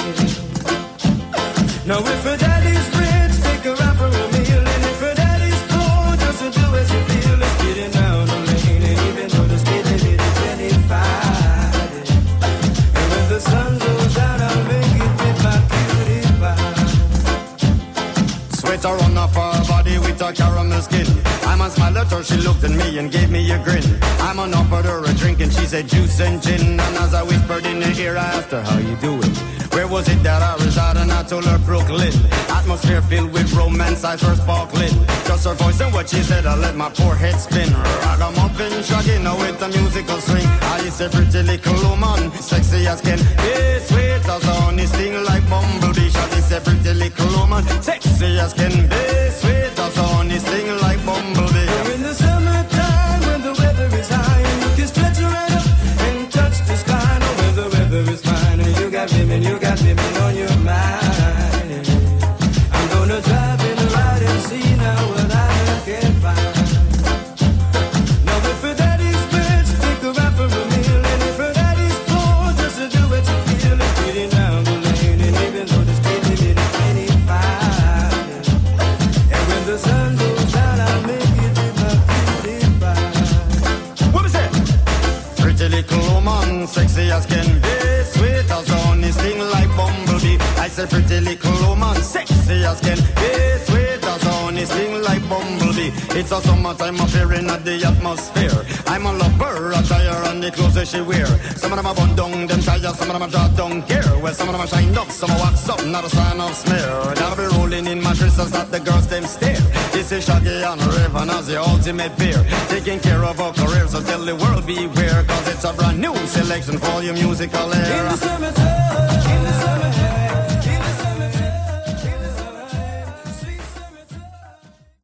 Now if her daddy's rich, take her out for a meal, and if her daddy's poor, just do as you feel. It's getting down the lane, and even though the speed limit is twenty-five. And when the sun goes down, I'll make it with my cutie pie. Sweater on off her body with her caramel skin. I'm on smile at her, she looked at me and gave me a grin. I'm on offered her a drink and she said juice and gin. And as I whispered in her ear, I asked her, how you doing? Where was it that I resided? And I told her Brooklyn. Atmosphere filled with romance, eyes were sparkling. Just her voice and what she said, I let my poor head spin. Ragamuffin shaggy, now with a musical swing. I is a pretty little woman, sexy as can be, sweet as honey, sting like bumblebee. Shaggy is a pretty little woman, sexy as can be, sweet as honey, sting like bumblebee. We're in the summertime when the weather is high and you can stretch right up and touch the sky. Now when the weather is fine and you got women, you got women on your mind. I'm gonna drive and ride and see now what I can sexy as can be, sweet as honey, sting like bumblebee. I say pretty little woman, sexy as can be, sweet as honey, sting like bumblebee. It's a summertime appearing at the atmosphere. I'm a lover, a tire and the clothes that she wear. Some of them are bun down, them tires, some of them are draw down here. Well, some of them are shine up, some are wax up, not a sign of smear. That'll be rolling in mattresses that the girls them stare. This is Shaggy and Raven as the ultimate pair, taking care of our careers, so tell the world beware, cause it's a brand new selection for your musical era. In the cemetery